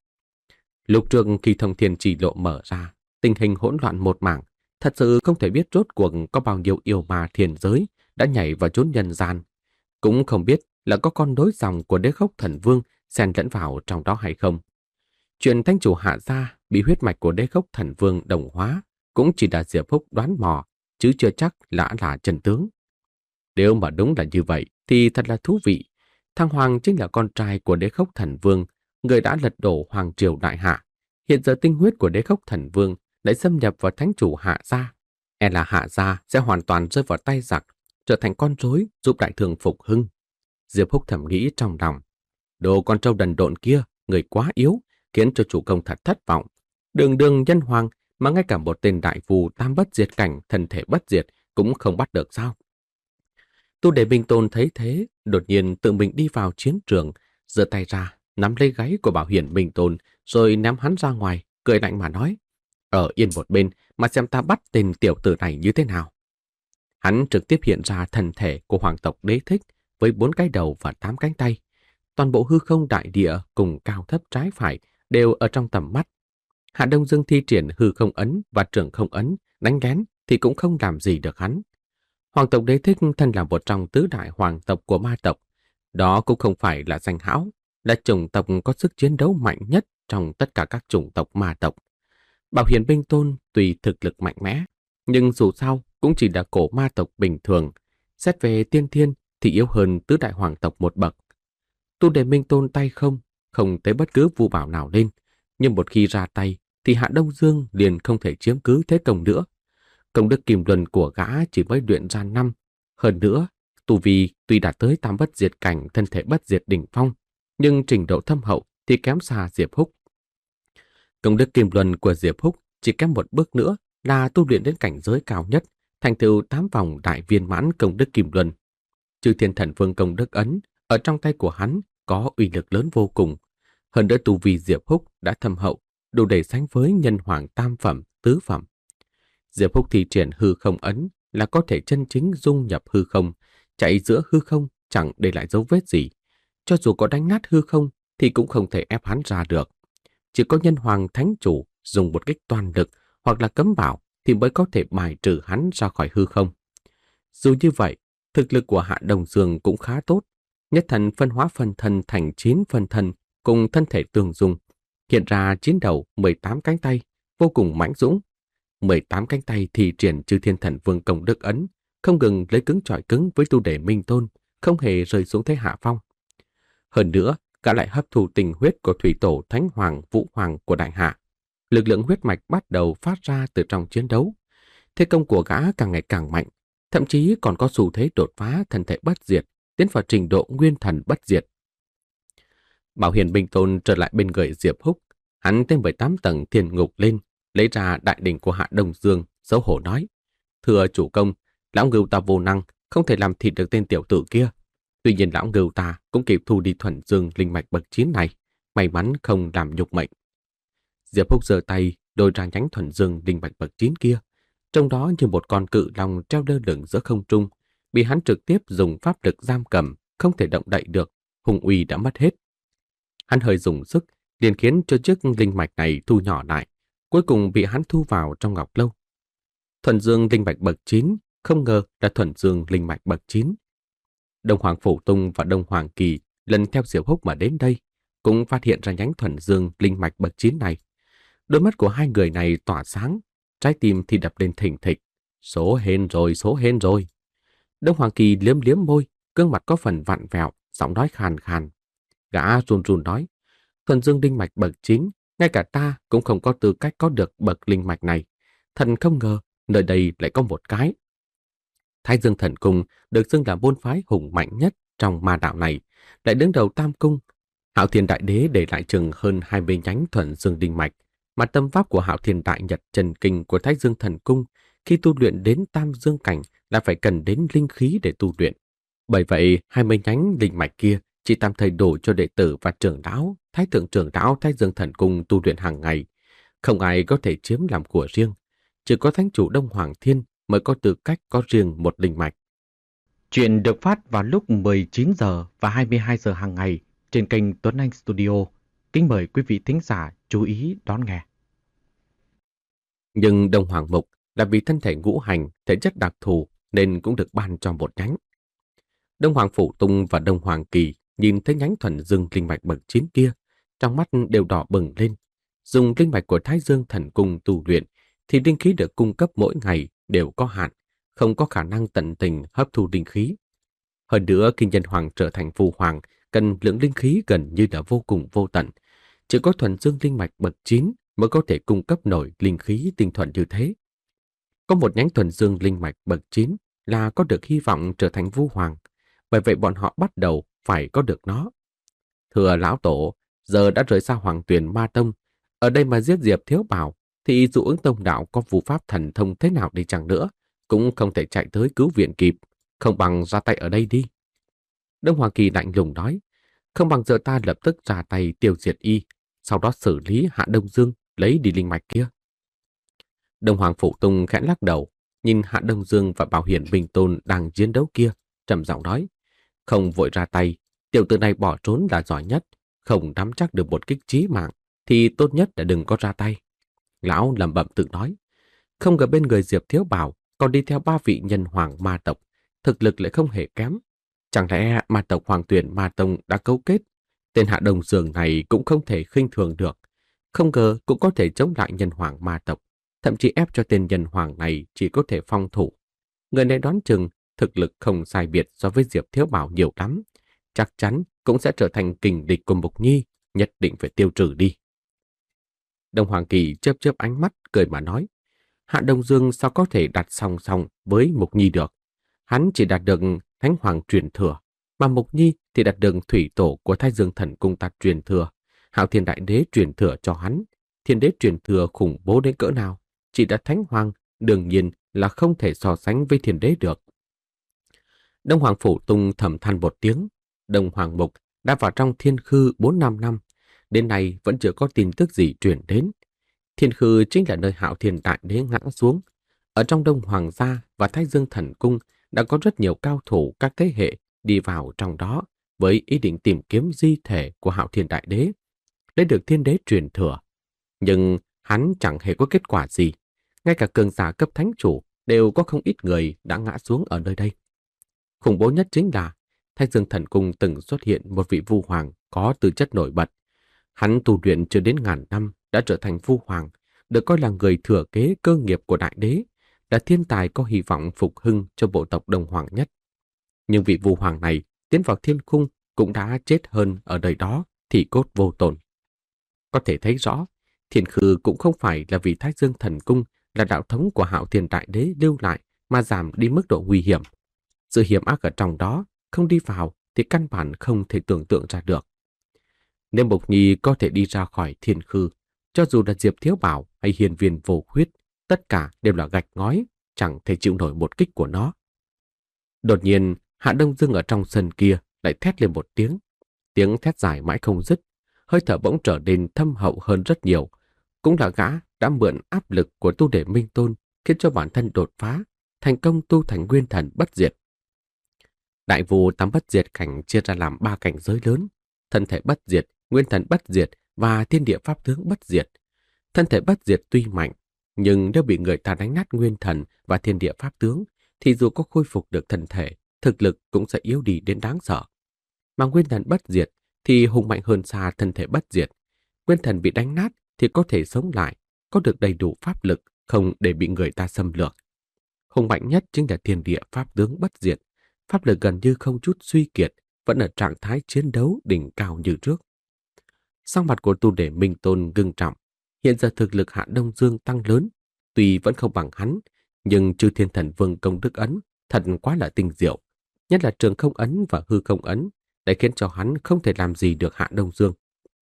Lúc trước khi thông thiên chỉ lộ mở ra, tình hình hỗn loạn một mảng, thật sự không thể biết rốt cuộc có bao nhiêu yêu ma thiên giới đã nhảy vào chốn nhân gian. Cũng không biết là có con nối dòng của Đế Khốc Thần Vương xen lẫn vào trong đó hay không. Chuyện thánh chủ Hạ gia bị huyết mạch của Đế Khốc Thần Vương đồng hóa cũng chỉ là Diệp Húc đoán mò, chứ chưa chắc là là chân tướng. Nếu mà đúng là như vậy thì thật là thú vị. Thăng Hoàng chính là con trai của Đế Khốc Thần Vương, người đã lật đổ Hoàng triều Đại Hạ. Hiện giờ tinh huyết của Đế Khốc Thần Vương lại xâm nhập vào thánh chủ Hạ gia. E là Hạ gia sẽ hoàn toàn rơi vào tay giặc, trở thành con rối giúp đại thương phục hưng. Diệp Húc thầm nghĩ trong lòng. Đồ con trâu đần độn kia, người quá yếu, khiến cho chủ công thật thất vọng. Đường đường nhân hoàng mà ngay cả một tên đại phù tam bất diệt cảnh thân thể bất diệt cũng không bắt được sao? Tu Đề Minh Tôn thấy thế, đột nhiên tự mình đi vào chiến trường, giơ tay ra, nắm lấy gáy của Bảo Hiển Minh Tôn, rồi ném hắn ra ngoài, cười lạnh mà nói, ở yên một bên mà xem ta bắt tên tiểu tử này như thế nào. Hắn trực tiếp hiện ra thân thể của hoàng tộc Đế Thích với bốn cái đầu và tám cánh tay. Toàn bộ hư không đại địa cùng cao thấp trái phải đều ở trong tầm mắt. Hạ Đông Dương thi triển hư không ấn và trường không ấn, đánh lén thì cũng không làm gì được hắn. Hoàng tộc Đế Thích thân là một trong tứ đại hoàng tộc của ma tộc. Đó cũng không phải là danh hão, là chủng tộc có sức chiến đấu mạnh nhất trong tất cả các chủng tộc ma tộc. Bảo Hiển Minh Tôn tuy thực lực mạnh mẽ, nhưng dù sao cũng chỉ là cổ ma tộc bình thường. Xét về tiên thiên thì yếu hơn tứ đại hoàng tộc một bậc. Tu Đề Minh Tôn tay không, không thấy bất cứ vu bảo nào lên. Nhưng một khi ra tay thì Hạ Đông Dương liền không thể chiếm cứ thế công nữa. Công đức kim luân của gã chỉ mới luyện ra năm. Hơn nữa, tu vi tuy đạt tới tam bất diệt cảnh thân thể bất diệt đỉnh phong, nhưng trình độ thâm hậu thì kém xa Diệp Húc. Công đức kim luân của Diệp Húc chỉ kém một bước nữa là tu luyện đến cảnh giới cao nhất, thành tựu tám vòng đại viên mãn công đức kim luân. Chư Thiên Thần Vương công đức ấn ở trong tay của hắn có uy lực lớn vô cùng. Hơn nữa tu vi Diệp Húc đã thâm hậu, đủ để sánh với nhân hoàng tam phẩm, tứ phẩm. Diệp Húc thi triển hư không ấn là có thể chân chính dung nhập hư không, chạy giữa hư không chẳng để lại dấu vết gì. Cho dù có đánh nát hư không thì cũng không thể ép hắn ra được. Chỉ có nhân hoàng thánh chủ dùng một kích toàn lực hoặc là cấm bảo thì mới có thể bài trừ hắn ra khỏi hư không. Dù như vậy, thực lực của Hạ Đông Dương cũng khá tốt. Nhất thần phân hóa phân thân thành chín phân thân cùng thân thể tương dung, hiện ra chín đầu mười tám cánh tay, vô cùng mãnh dũng. mười tám cánh tay thì triển Chư Thiên Thần Vương công đức ấn, không ngừng lấy cứng chọi cứng với Tu Đề Minh Tôn, không hề rơi xuống thế hạ phong. Hơn nữa, gã lại hấp thu tình huyết của thủy tổ Thánh Hoàng Vũ Hoàng của Đại Hạ. Lực lượng huyết mạch bắt đầu phát ra từ trong chiến đấu. Thế công của gã càng ngày càng mạnh, thậm chí còn có xu thế đột phá thân thể bất diệt, tiến vào trình độ nguyên thần bất diệt. Bảo Hiển Minh Tôn trở lại bên người Diệp Húc, hắn tên mười tám tầng thiên ngục lên, lấy ra đại đỉnh của Hạ Đông Dương, xấu hổ nói: "Thưa chủ công, lão ngưu ta vô năng, không thể làm thịt được tên tiểu tử kia. Tuy nhiên lão ngưu ta cũng kịp thu đi thuần dương linh mạch bậc chín này, may mắn không làm nhục mệnh." Diệp Húc giơ tay đôi ra nhánh thuần dương linh mạch bậc chín kia, trong đó như một con cự long treo lơ lửng giữa không trung, bị hắn trực tiếp dùng pháp lực giam cầm, không thể động đậy được, hùng uy đã mất hết. Hắn hơi dùng sức, liền khiến cho chiếc linh mạch này thu nhỏ lại, cuối cùng bị hắn thu vào trong ngọc lâu. Thuần dương linh mạch bậc chín, không ngờ là thuần dương linh mạch bậc chín. Đông Hoàng Phủ Tung và Đông Hoàng Kỳ lần theo Diệp Húc mà đến đây, cũng phát hiện ra nhánh thuần dương linh mạch bậc chín này. Đôi mắt của hai người này tỏa sáng, trái tim thì đập lên thình thịch. Số hên rồi, số hên rồi. Đông Hoàng Kỳ liếm liếm môi, gương mặt có phần vặn vẹo, giọng nói khàn khàn. Gã run run nói, thuần dương linh mạch bậc chín, ngay cả ta cũng không có tư cách có được bậc linh mạch này. Thần không ngờ, nơi đây lại có một cái. Thái Dương Thần Cung được xưng là môn phái hùng mạnh nhất trong ma đạo này, lại đứng đầu Tam Cung. Hạo Thiên Đại Đế để lại chừng hơn hai mươi nhánh thuần dương linh mạch, mà tâm pháp của Hạo Thiên Đại Nhật Chân Kinh của Thái Dương Thần Cung khi tu luyện đến Tam Dương cảnh là phải cần đến linh khí để tu luyện. Bởi vậy, hai mươi nhánh linh mạch kia chỉ tạm thời đổ cho đệ tử và trưởng lão, Thái thượng trưởng lão Thái Dương Thần Cung tu luyện hàng ngày. Không ai có thể chiếm làm của riêng, chỉ có thánh chủ Đông Hoàng Thiên mới có tư cách có riêng một linh mạch. Chuyện được phát vào lúc mười chín giờ và hai mươi hai giờ hàng ngày trên kênh Tuấn Anh Studio. Kính mời quý vị thính giả chú ý đón nghe. Nhưng Đông Hoàng Mục là vì thân thể ngũ hành, thể chất đặc thù nên cũng được ban cho một nhánh. Đông Hoàng Phủ Tung và Đông Hoàng Kỳ nhìn thấy nhánh thuần dương linh mạch bậc chín kia, trong mắt đều đỏ bừng lên. Dùng linh mạch của Thái Dương Thần Cung tu luyện thì linh khí được cung cấp mỗi ngày đều có hạn, không có khả năng tận tình hấp thu linh khí. Hơn nữa, khi nhân hoàng trở thành phu hoàng, cần lượng linh khí gần như là vô cùng vô tận. Chỉ có thuần dương linh mạch bậc chín mới có thể cung cấp nổi linh khí tinh thuần như thế. Có một nhánh thuần dương linh mạch bậc chín là có được hy vọng trở thành phu hoàng, bởi vậy bọn họ bắt đầu phải có được nó. Thưa lão tổ, giờ đã rời xa Hoàng Tuyền Ma Tông, ở đây mà giết Diệp Thiếu Bảo thì dù ứng tông đạo có phù pháp thần thông thế nào đi chăng nữa, cũng không thể chạy tới cứu viện kịp, không bằng ra tay ở đây đi. Đông Hoàng Kỳ lạnh lùng nói, không bằng giờ ta lập tức ra tay tiêu diệt y, sau đó xử lý Hạ Đông Dương lấy đi linh mạch kia. Đông Hoàng Phủ Tung khẽ lắc đầu, nhìn Hạ Đông Dương và Bảo Hiển Bình Tôn đang chiến đấu kia, trầm giọng nói, không vội ra tay, tiểu tử này bỏ trốn là giỏi nhất, không nắm chắc được một kích chí mạng thì tốt nhất là đừng có ra tay. Lão lẩm bẩm tự nói, không ngờ bên người Diệp Thiếu Bảo còn đi theo ba vị nhân hoàng ma tộc, thực lực lại không hề kém. Chẳng lẽ ma tộc Hoàng Tuyền Ma Tông đã cấu kết? Tên Hạ Đông Dương này cũng không thể khinh thường được, không ngờ cũng có thể chống lại nhân hoàng ma tộc, thậm chí ép cho tên nhân hoàng này chỉ có thể phong thủ. Người này đoán chừng thực lực không sai biệt so với Diệp Thiếu Bảo nhiều lắm, chắc chắn cũng sẽ trở thành kình địch của Mục Nhi, nhất định phải tiêu trừ đi. Đông Hoàng Kỳ chớp chớp ánh mắt, cười mà nói, Hạ Đông Dương sao có thể đặt song song với Mục Nhi được? Hắn chỉ đạt được Thánh Hoàng truyền thừa, mà Mục Nhi thì đạt được thủy tổ của Thái Dương Thần Cung ta truyền thừa, Hạo Thiên Đại Đế truyền thừa cho hắn. Thiên Đế truyền thừa khủng bố đến cỡ nào, chỉ đã Thánh Hoàng, đương nhiên là không thể so sánh với Thiên Đế được. Đông Hoàng Phủ Tung thầm than một tiếng, Đông Hoàng Mục đã vào trong Thiên Khư bốn năm năm, đến nay vẫn chưa có tin tức gì truyền đến. Thiên Khư chính là nơi Hạo Thiên Đại Đế ngã xuống. Ở trong Đông Hoàng gia và Thái Dương Thần Cung đã có rất nhiều cao thủ các thế hệ đi vào trong đó với ý định tìm kiếm di thể của Hạo Thiên Đại Đế, lấy được Thiên Đế truyền thừa. Nhưng hắn chẳng hề có kết quả gì. Ngay cả cường giả cấp thánh chủ đều có không ít người đã ngã xuống ở nơi đây. Khủng bố nhất chính là Thái Dương Thần Cung từng xuất hiện một vị vu hoàng có tư chất nổi bật. Hắn tu luyện chưa đến ngàn năm đã trở thành vu hoàng, được coi là người thừa kế cơ nghiệp của đại đế, là thiên tài có hy vọng phục hưng cho bộ tộc Đông Hoàng nhất. Nhưng vị vu hoàng này tiến vào thiên cung cũng đã chết hơn ở đời đó, thì cốt vô tổn. Có thể thấy rõ, Thiên Khư cũng không phải là vì Thái Dương Thần Cung là đạo thống của Hạo Thiên Đại Đế lưu lại mà giảm đi mức độ nguy hiểm. Sự hiểm ác ở trong đó, không đi vào thì căn bản không thể tưởng tượng ra được. Nếu Mục Nhi có thể đi ra khỏi Thiên Khư, cho dù là Diệp Thiếu Bảo hay Hiền Viên Vô Khuyết, tất cả đều là gạch ngói, chẳng thể chịu nổi một kích của nó. Đột nhiên, Hạ Đông Dương ở trong sân kia lại thét lên một tiếng. Tiếng thét dài mãi không dứt, hơi thở bỗng trở nên thâm hậu hơn rất nhiều. Cũng là gã đã mượn áp lực của tu đệ Minh Tôn khiến cho bản thân đột phá, thành công tu thành nguyên thần bất diệt. Đại vu tám bất diệt cảnh chia ra làm ba cảnh giới lớn: thân thể bất diệt, nguyên thần bất diệt và thiên địa pháp tướng bất diệt. Thân thể bất diệt tuy mạnh, nhưng nếu bị người ta đánh nát nguyên thần và thiên địa pháp tướng, thì dù có khôi phục được thân thể, thực lực cũng sẽ yếu đi đến đáng sợ. Mà nguyên thần bất diệt thì hùng mạnh hơn xa thân thể bất diệt. Nguyên thần bị đánh nát thì có thể sống lại, có được đầy đủ pháp lực, không để bị người ta xâm lược. Hùng mạnh nhất chính là thiên địa pháp tướng bất diệt, pháp lực gần như không chút suy kiệt, vẫn ở trạng thái chiến đấu đỉnh cao như trước. Sắc mặt của Tu Đề Minh Tôn ngưng trọng, hiện giờ thực lực Hạ Đông Dương tăng lớn, tuy vẫn không bằng hắn, nhưng Chư Thiên Thần Vương công đức ấn thật quá là tinh diệu, nhất là trường không ấn và hư không ấn, đã khiến cho hắn không thể làm gì được Hạ Đông Dương.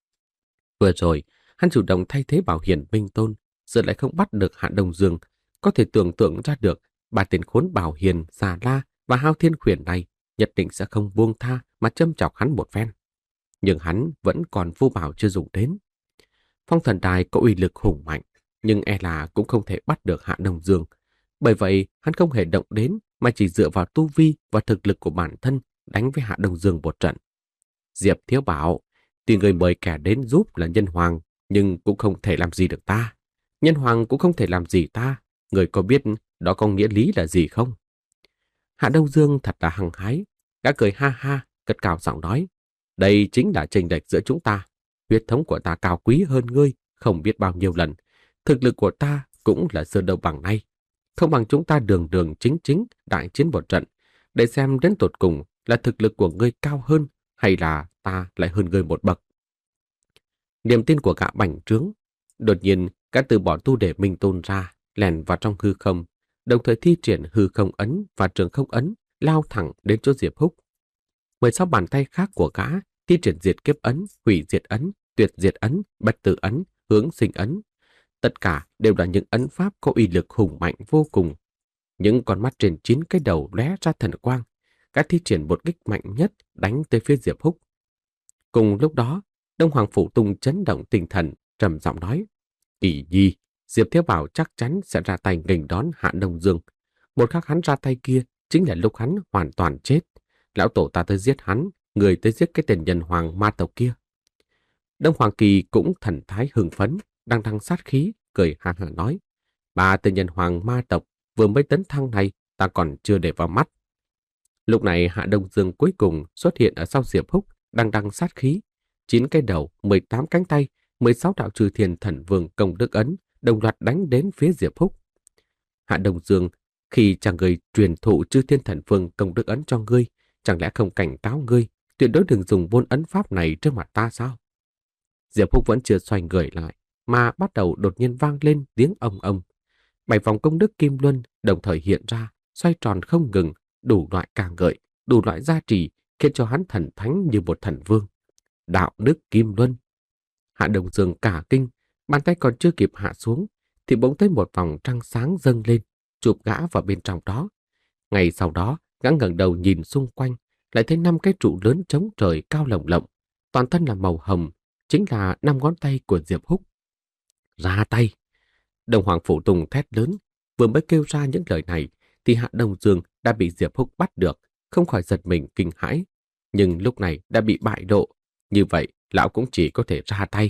Vừa rồi, hắn chủ động thay thế Bảo Hiền Minh Tôn, giờ lại không bắt được Hạ Đông Dương, có thể tưởng tượng ra được ba tên khốn Bảo Hiền, Già La và Hao Thiên Khuyển này nhất định sẽ không buông tha mà châm chọc hắn một phen. Nhưng hắn vẫn còn vô bảo chưa dùng đến. Phong thần đài có uy lực hùng mạnh, nhưng e là cũng không thể bắt được Hạ Đông Dương. Bởi vậy, hắn không hề động đến mà chỉ dựa vào tu vi và thực lực của bản thân đánh với Hạ Đông Dương một trận. Diệp Thiếu bảo, tuy người mời kẻ đến giúp là Nhân Hoàng, nhưng cũng không thể làm gì được ta. Nhân Hoàng cũng không thể làm gì ta. Người có biết đó có nghĩa lý là gì không? Hạ Đông Dương thật là hăng hái, đã cười ha ha, cất cao giọng nói. Đây chính là chênh lệch giữa chúng ta. Huyết thống của ta cao quý hơn ngươi, không biết bao nhiêu lần. Thực lực của ta cũng là xưa đâu bằng nay. Không bằng chúng ta đường đường chính chính đại chiến một trận, để xem đến tột cùng là thực lực của ngươi cao hơn hay là ta lại hơn ngươi một bậc. Niềm tin của gã bành trướng. Đột nhiên, gã từ bỏ Tu Đề Minh Tôn ra, lèn vào trong hư không, đồng thời thi triển hư không ấn và trường không ấn, lao thẳng đến chỗ Diệp Húc. mười sáu bàn tay khác của gã thi triển diệt kiếp ấn, hủy diệt ấn, tuyệt diệt ấn, bất tử ấn, hướng sinh ấn. Tất cả đều là những ấn pháp có uy lực hùng mạnh vô cùng. Những con mắt trên chín cái đầu lóe ra thần quang, gã thi triển một kích mạnh nhất đánh tới phía Diệp Húc. Cùng lúc đó, Đông Hoàng Phủ Tung chấn động tinh thần, trầm giọng nói: "Ỷ nhi, Diệp Thiếu Bảo chắc chắn sẽ ra tay nghênh đón Hạ Đông Dương. Một khắc hắn ra tay kia chính là lúc hắn hoàn toàn chết. Lão tổ ta tới giết hắn, người tới giết cái tên nhân hoàng ma tộc kia." Đông Hoàng Kỳ cũng thần thái hưng phấn, đang đằng sát khí, cười ha hả nói: "Ba tên nhân hoàng ma tộc vừa mới tấn thăng này, ta còn chưa để vào mắt." Lúc này Hạ Đông Dương cuối cùng xuất hiện ở sau Diệp Húc, đang đằng sát khí, chín cái đầu, mười tám cánh tay, mười sáu đạo Chư Thiên Thần Vương công đức ấn đồng loạt đánh đến phía Diệp Húc. Hạ Đông Dương, khi chàng người truyền thụ Chư Thiên Thần Vương công đức ấn cho ngươi, chẳng lẽ không cảnh cáo ngươi tuyệt đối đừng dùng môn ấn pháp này trước mặt ta sao? Diệp Húc vẫn chưa xoay người lại, mà bắt đầu đột nhiên vang lên tiếng ông ông. Bảy vòng công đức kim luân đồng thời hiện ra, xoay tròn không ngừng, đủ loại ca ngợi, đủ loại gia trì, khiến cho hắn thần thánh như một thần vương. Đạo đức kim luân. Hạ Đông Dương cả kinh, bàn tay còn chưa kịp hạ xuống, thì bỗng thấy một vòng trăng sáng dâng lên, chụp gã vào bên trong đó. Ngay sau đó, gã ngẩng đầu nhìn xung quanh, lại thấy năm cái trụ lớn chống trời cao lồng lộng, toàn thân là màu hồng, chính là năm ngón tay của Diệp Húc. Ra tay! Đông Hoàng Phủ Tùng thét lớn, vừa mới kêu ra những lời này, thì Hạ Đông Dương đã bị Diệp Húc bắt được, không khỏi giật mình kinh hãi. Nhưng lúc này đã bị bại độ, như vậy lão cũng chỉ có thể ra tay.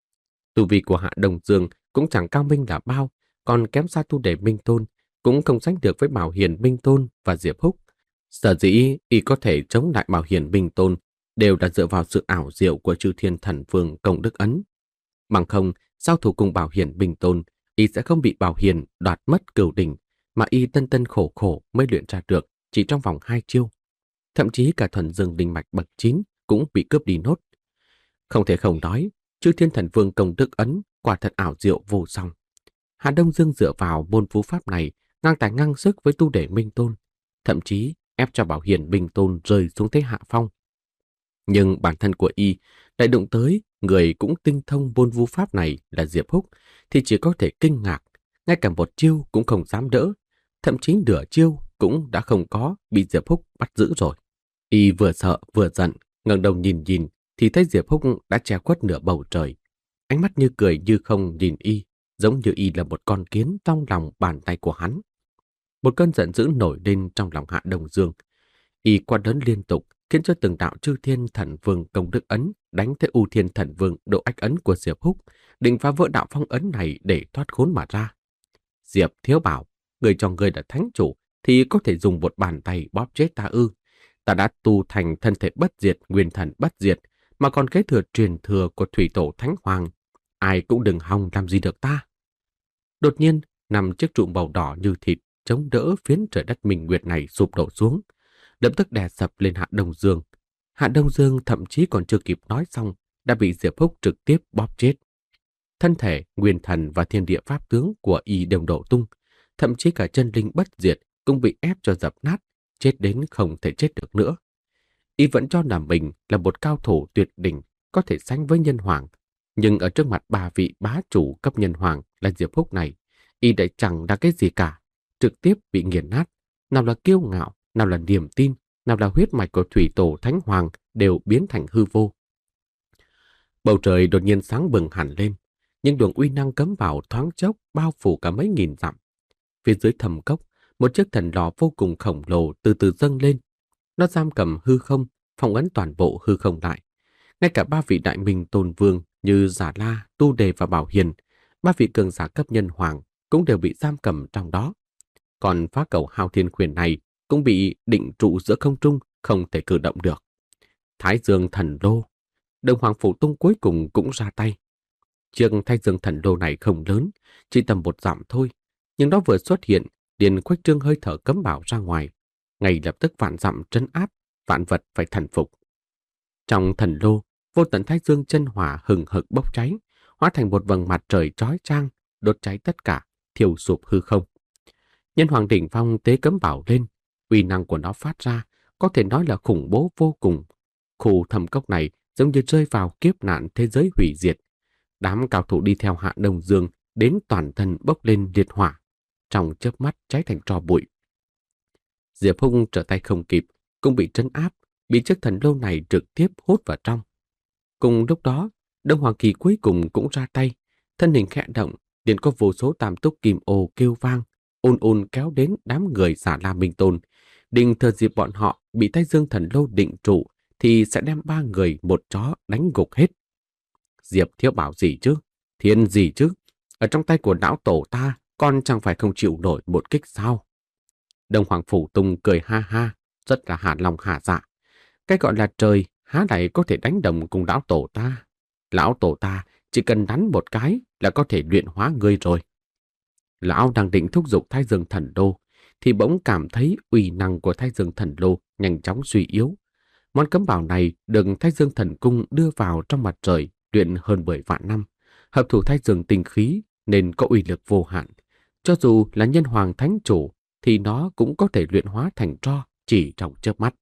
Tu vi của Hạ Đông Dương cũng chẳng cao minh là bao, còn kém xa Tu Đề Minh Tôn, cũng không sánh được với Bảo Hiền Minh Tôn và Diệp Húc. Sở dĩ y có thể chống lại Bảo Hiền Minh Tôn đều đã dựa vào sự ảo diệu của Chư Thiên Thần Vương công đức ấn. Bằng không, giao thủ cùng Bảo Hiền Minh Tôn, y sẽ không bị Bảo Hiền đoạt mất cửu đỉnh, mà y tân tân khổ khổ mới luyện ra được chỉ trong vòng hai chiêu. Thậm chí cả thuần dương linh mạch bậc chín cũng bị cướp đi nốt. Không thể không nói, Chư Thiên Thần Vương công đức ấn quả thật ảo diệu vô song. Hạ Đông Dương dựa vào môn phú pháp này ngang tài ngang sức với Tu Đề Minh Tôn, thậm chí ép cho Bảo Hiền Minh Tôn rơi xuống thế hạ phong. Nhưng bản thân của y lại đụng tới người cũng tinh thông môn vu pháp này là Diệp Húc, thì chỉ có thể kinh ngạc, ngay cả một chiêu cũng không dám đỡ, thậm chí nửa chiêu cũng đã không có, bị Diệp Húc bắt giữ rồi. Y vừa sợ vừa giận, ngẩng đầu nhìn nhìn thì thấy Diệp Húc đã che khuất nửa bầu trời, ánh mắt như cười như không nhìn y, giống như y là một con kiến trong lòng bàn tay của hắn. Một cơn giận dữ nổi lên trong lòng Hạ Đông Dương. Y quát lớn liên tục, khiến cho từng đạo Chư Thiên Thần Vương công đức ấn đánh tới U Thiên Thần Vương độ ách ấn của Diệp Húc, định phá vỡ đạo phong ấn này để thoát khốn mà ra. Diệp Thiếu bảo, người cho người là thánh chủ thì có thể dùng một bàn tay bóp chết ta ư? Ta đã tu thành thân thể bất diệt, nguyên thần bất diệt, mà còn kế thừa truyền thừa của thủy tổ thánh hoàng. Ai cũng đừng hòng làm gì được ta. Đột nhiên, nằm chiếc trụ màu đỏ như thịt, chống đỡ phiến trời đất minh nguyệt này sụp đổ xuống, lập tức đè sập lên Hạ Đông Dương. Hạ Đông Dương thậm chí còn chưa kịp nói xong, đã bị Diệp Húc trực tiếp bóp chết. Thân thể, nguyên thần và thiên địa pháp tướng của y đều đổ tung, thậm chí cả chân linh bất diệt cũng bị ép cho dập nát, chết đến không thể chết được nữa. Y vẫn cho là mình là một cao thủ tuyệt đỉnh, có thể sánh với nhân hoàng, nhưng ở trước mặt ba vị bá chủ cấp nhân hoàng là Diệp Húc này, y đã chẳng là cái gì cả, trực tiếp bị nghiền nát. Nào là kiêu ngạo, nào là niềm tin, nào là huyết mạch của thủy tổ thánh hoàng đều biến thành hư vô. Bầu trời đột nhiên sáng bừng hẳn lên, những luồng uy năng cấm vào thoáng chốc bao phủ cả mấy nghìn dặm. Phía dưới thầm cốc, một chiếc thần lò vô cùng khổng lồ từ từ dâng lên. Nó giam cầm hư không, phong ấn toàn bộ hư không lại. Ngay cả ba vị đại minh tôn vương như Giả La, Tu Đề và Bảo Hiền, ba vị cường giả cấp nhân hoàng cũng đều bị giam cầm trong đó. Còn phá cầu Hao Thiên Khuyển này cũng bị định trụ giữa không trung, không thể cử động được. Thái Dương Thần Lô, Đông Hoàng Phủ Tung cuối cùng cũng ra tay. Chiếc Thái Dương Thần Lô này không lớn, chỉ tầm một dặm thôi, nhưng nó vừa xuất hiện, liền khuếch trương hơi thở cấm bảo ra ngoài, ngay lập tức vạn dặm trấn áp, vạn vật phải thần phục. Trong thần lô, vô tận Thái Dương chân hỏa hừng hực bốc cháy, hóa thành một vầng mặt trời chói chang, đốt cháy tất cả, thiêu sụp hư không. Nhân Hoàng đỉnh phong tế cấm bảo lên, uy năng của nó phát ra có thể nói là khủng bố vô cùng. Khu thâm cốc này giống như rơi vào kiếp nạn thế giới hủy diệt. Đám cao thủ đi theo Hạ Đông Dương đến toàn thân bốc lên liệt hỏa, trong chớp mắt cháy thành tro bụi. Diệp Húc trở tay không kịp, cũng bị trấn áp, bị chiếc thần lô này trực tiếp hút vào trong. Cùng lúc đó, Đông Hoàng Kỳ cuối cùng cũng ra tay, thân hình khẽ động, liền có vô số tam túc kim ô kêu vang, ôn ôn kéo đến đám người Xà La Minh Tôn. Định thừa dịp bọn họ bị Thái Dương thần lô định trụ, thì sẽ đem ba người một chó đánh gục hết. Diệp Thiếu bảo gì chứ? Thiên gì chứ? Ở trong tay của lão tổ ta, con chẳng phải không chịu nổi một kích sao? Đông Hoàng Phủ Tung cười ha ha, rất là hạ lòng hạ dạ. Cái gọi là trời há lại có thể đánh đồng cùng lão tổ ta. Lão tổ ta chỉ cần đánh một cái là có thể luyện hóa ngươi rồi. Lão đang định thúc giục Thái Dương thần lô, thì bỗng cảm thấy uy năng của Thái Dương thần lô nhanh chóng suy yếu. Món cấm bảo này được Thái Dương thần cung đưa vào trong mặt trời luyện hơn mười vạn năm, hợp thủ Thái Dương tinh khí nên có uy lực vô hạn. Cho dù là nhân hoàng thánh chủ thì nó cũng có thể luyện hóa thành tro chỉ trong chớp mắt.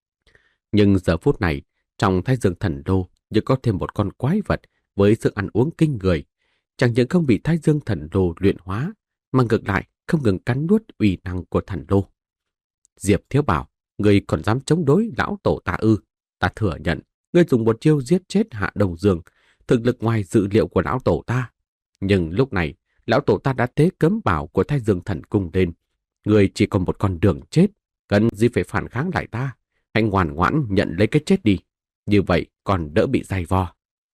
Nhưng giờ phút này, trong Thái Dương thần lô như có thêm một con quái vật với sức ăn uống kinh người, chẳng những không bị Thái Dương thần lô luyện hóa, mà ngược lại không ngừng cắn nuốt uy năng của thần lô. Diệp Thiếu bảo, ngươi còn dám chống đối lão tổ ta ư? Ta thừa nhận, ngươi dùng một chiêu giết chết Hạ Đông Dương, thực lực ngoài dự liệu của lão tổ ta. Nhưng lúc này, lão tổ ta đã tế cấm bảo của Thái Dương thần cung lên. Ngươi chỉ còn một con đường chết, cần gì phải phản kháng lại ta. Hãy ngoan ngoãn nhận lấy cái chết đi. Như vậy còn đỡ bị dày vò.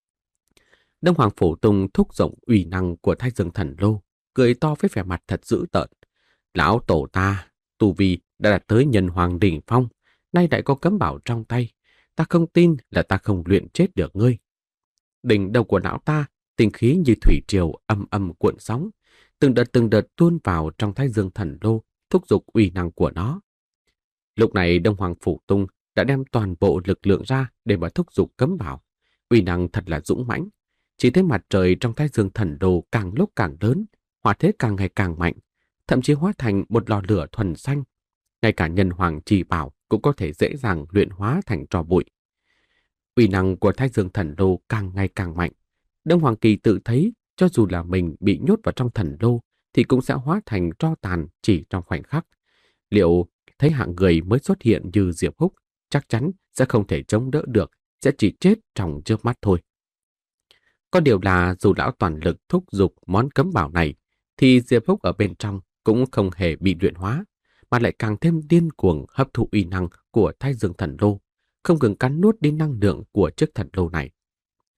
Đông Hoàng Phủ Tung thúc giục uy năng của Thái Dương thần lô, cười to với vẻ mặt thật dữ tợn. Lão tổ ta, tu vi đã đạt tới nhân hoàng đỉnh phong, nay lại có cấm bảo trong tay. Ta không tin là ta không luyện chết được ngươi. Đỉnh đầu của lão ta, tinh khí như thủy triều âm âm cuộn sóng, từng đợt từng đợt tuôn vào trong Thái Dương thần lô, thúc giục uy năng của nó. Lúc này Đông Hoàng Phủ Tung đã đem toàn bộ lực lượng ra để mà thúc giục cấm bảo. Uy năng thật là dũng mãnh. Chỉ thấy mặt trời trong Thái Dương thần lô càng lúc càng lớn, hỏa thế càng ngày càng mạnh, thậm chí hóa thành một lò lửa thuần xanh. Ngay cả nhân hoàng chỉ bảo cũng có thể dễ dàng luyện hóa thành tro bụi. Uy năng của Thái Dương thần lô càng ngày càng mạnh. Đông Hoàng Kỳ tự thấy cho dù là mình bị nhốt vào trong thần lô thì cũng sẽ hóa thành tro tàn chỉ trong khoảnh khắc. Liệu thấy hạng người mới xuất hiện như Diệp Húc chắc chắn sẽ không thể chống đỡ được, sẽ chỉ chết trong chớp mắt thôi. Có điều là dù lão toàn lực thúc giục món cấm bảo này thì Diệp Húc ở bên trong cũng không hề bị luyện hóa, mà lại càng thêm điên cuồng hấp thụ uy năng của Thái Dương thần lô, không ngừng cắn nuốt đi năng lượng của chiếc thần lô này.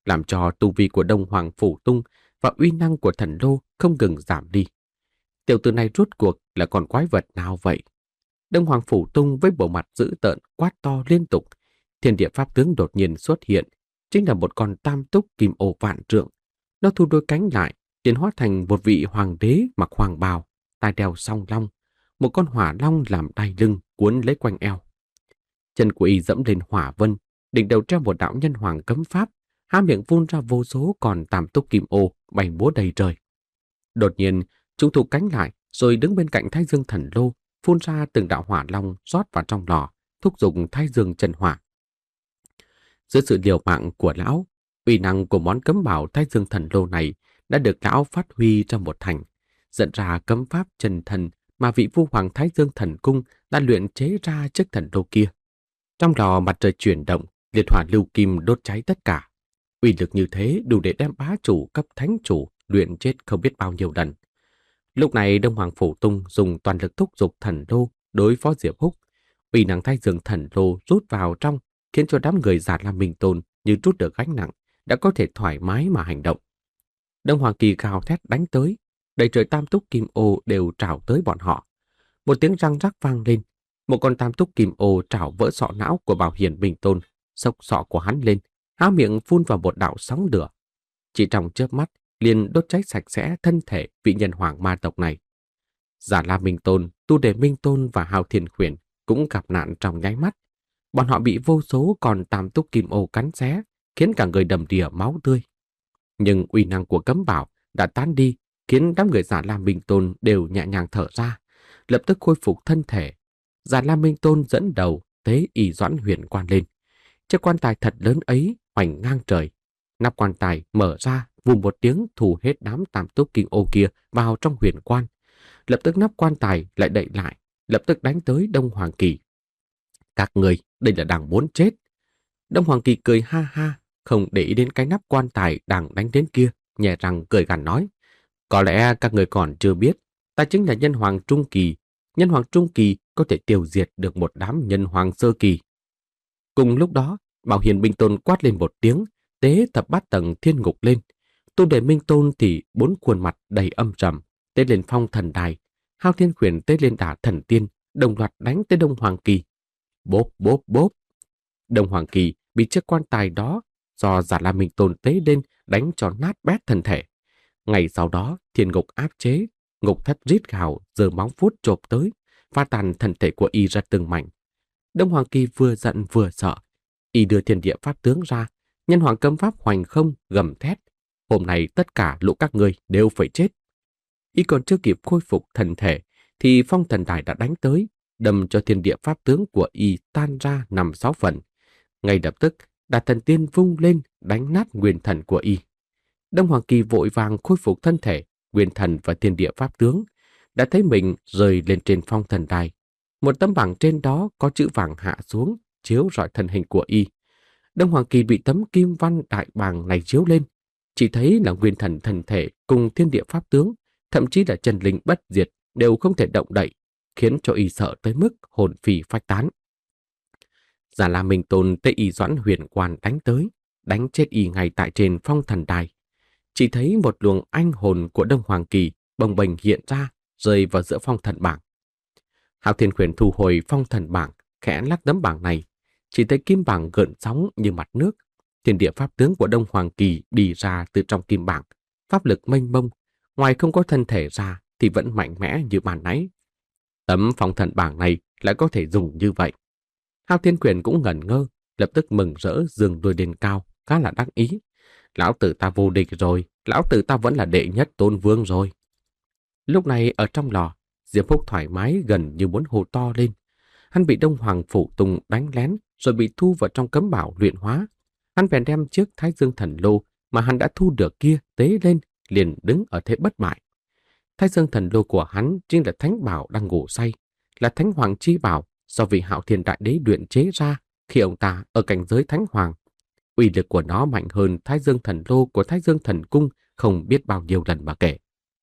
làm cho tu vi của Đông Hoàng Phủ Tung và uy năng của thần lô không ngừng giảm đi. Tiểu tử này rốt cuộc là con quái vật nào vậy? Đông Hoàng Phủ Tung với bộ mặt dữ tợn quát to liên tục. Thiên địa pháp tướng đột nhiên xuất hiện, chính là một con tam túc kim ô vạn trượng. Nó thu đôi cánh lại, tiến hóa thành một vị hoàng đế mặc hoàng bào, tai đeo song long, một con hỏa long làm đai lưng cuốn lấy quanh eo. Chân của y dẫm lên hỏa vân, đỉnh đầu treo một đạo nhân hoàng cấm pháp, há miệng phun ra vô số con tam túc kim ô bay múa đầy trời. Đột nhiên, chúng thu cánh lại, rồi đứng bên cạnh Thái Dương Thần Lô, phun ra từng đạo hỏa long rót vào trong lò, thúc giục Thái Dương Chân Hỏa. Dưới sự liều mạng của lão, uy năng của món cấm bảo Thái Dương Thần Lô này đã được lão phát huy trong một thành, dẫn ra cấm pháp chân thần mà vị vua hoàng Thái Dương Thần Cung đã luyện chế ra chiếc thần lô kia. Trong lò mặt trời chuyển động, liệt hỏa lưu kim đốt cháy tất cả. Uy lực như thế đủ để đem bá chủ cấp thánh chủ luyện chết không biết bao nhiêu lần. Lúc này Đông Hoàng Phủ Tung dùng toàn lực thúc giục thần lô đối phó Diệp Húc. Uy năng Thái Dương Thần Lô rút vào trong, khiến cho đám người Già Lam Minh Tôn như trút được gánh nặng, đã có thể thoải mái mà hành động. Đông Hoàng Kỳ gào thét đánh tới, đầy trời tam túc kim ô đều trảo tới bọn họ. Một tiếng răng rắc vang lên, một con tam túc kim ô trảo vỡ sọ não của Bảo Hiền Minh Tôn, xốc sọ của hắn lên, há miệng phun vào một đạo sóng lửa. Chỉ trong chớp mắt, liền đốt cháy sạch sẽ thân thể vị nhân hoàng ma tộc này. Già Lam Minh Tôn, Tu Đề Minh Tôn và Hào Thiên Khuyển cũng gặp nạn trong nháy mắt. Bọn họ bị vô số con tam túc kim ô cắn xé, khiến cả người đầm đìa máu tươi. Nhưng uy năng của cấm bảo đã tán đi, khiến đám người Già Lam Minh Tôn đều nhẹ nhàng thở ra, lập tức khôi phục thân thể. Già Lam Minh Tôn dẫn đầu tế y doãn huyền quan lên. Chiếc quan tài thật lớn ấy hoành ngang trời. Nắp quan tài mở ra, vù một tiếng thu hết đám tam túc kim ô kia vào trong huyền quan. Lập tức nắp quan tài lại đậy lại, lập tức đánh tới Đông Hoàng Kỳ. Các người, đây là đang muốn chết. Đông Hoàng Kỳ cười ha ha, không để ý đến cái nắp quan tài đang đánh đến kia, nhẹ răng cười gằn nói. Có lẽ các người còn chưa biết, ta chính là nhân hoàng trung kỳ. Nhân hoàng trung kỳ có thể tiêu diệt được một đám nhân hoàng sơ kỳ. Cùng lúc đó, Bảo Hiền Minh Tôn quát lên một tiếng, tế thập bát tầng thiên ngục lên. Tu Đề Minh Tôn thì bốn khuôn mặt đầy âm trầm, tế lên phong thần đài. Hao Thiên Khuyển tế lên đả thần tiên, đồng loạt đánh tới Đông Hoàng Kỳ. Bốp bốp bốp. Đông Hoàng Kỳ bị chiếc quan tài đó do Già Lam Minh Tôn tế lên đánh cho nát bét thân thể. Ngày sau đó, thiên ngục áp chế, ngục thất rít gào, giơ móng vuốt chộp tới, phá tan thân thể của y ra từng mảnh. Đông Hoàng Kỳ vừa giận vừa sợ, y đưa thiên địa pháp tướng ra, nhân hoàng cấm pháp hoành không gầm thét. Hôm nay tất cả lũ các ngươi đều phải chết. Y còn chưa kịp khôi phục thân thể, thì phong thần đài đã đánh tới, đâm cho thiên địa pháp tướng của y tan ra năm sáu phần. Ngay lập tức, Đả Thần Tiên vung lên đánh nát nguyên thần của y. Đông Hoàng Kỳ vội vàng khôi phục thân thể, nguyên thần và thiên địa pháp tướng, đã thấy mình rơi lên trên phong thần đài. Một tấm bảng trên đó có chữ vàng hạ xuống, chiếu rọi thân hình của y. Đông Hoàng Kỳ bị tấm kim văn đại bàng này chiếu lên, chỉ thấy là nguyên thần thân thể cùng thiên địa pháp tướng, thậm chí là chân linh bất diệt đều không thể động đậy, khiến cho y sợ tới mức hồn phi phách tán. Già Lam Minh Tôn tế y doãn huyền quan đánh tới, đánh chết y ngay tại trên phong thần đài. Chỉ thấy một luồng anh hồn của Đông Hoàng Kỳ bồng bềnh hiện ra, rơi vào giữa phong thần bảng. Hạo Thiên Khuyển thu hồi phong thần bảng, khẽ lắc tấm bảng này, chỉ thấy kim bảng gợn sóng như mặt nước. Thiên địa pháp tướng của Đông Hoàng Kỳ đi ra từ trong kim bảng, pháp lực mênh mông, ngoài không có thân thể ra thì vẫn mạnh mẽ như bàn nãy. Tấm phong thần bảng này lại có thể dùng như vậy. Hạo Thiên Khuyển cũng ngẩn ngơ, lập tức mừng rỡ giương đuôi lên cao, khá là đắc ý. Lão tử ta vô địch rồi, lão tử ta vẫn là đệ nhất tôn vương rồi. Lúc này ở trong lò, Diệp Húc thoải mái gần như muốn hô to lên. Hắn bị Đông Hoàng Phủ Tung đánh lén rồi bị thu vào trong cấm bảo luyện hóa. Hắn bèn đem chiếc Thái Dương Thần Lô mà hắn đã thu được kia tế lên, liền đứng ở thế bất bại. Thái Dương Thần Lô của hắn chính là thánh bảo đang ngủ say, là thánh hoàng chi bảo do vị Hạo Thiên Đại Đế luyện chế ra khi ông ta ở cảnh giới thánh hoàng. Uy lực của nó mạnh hơn Thái Dương Thần Lô của Thái Dương Thần Cung không biết bao nhiêu lần mà kể.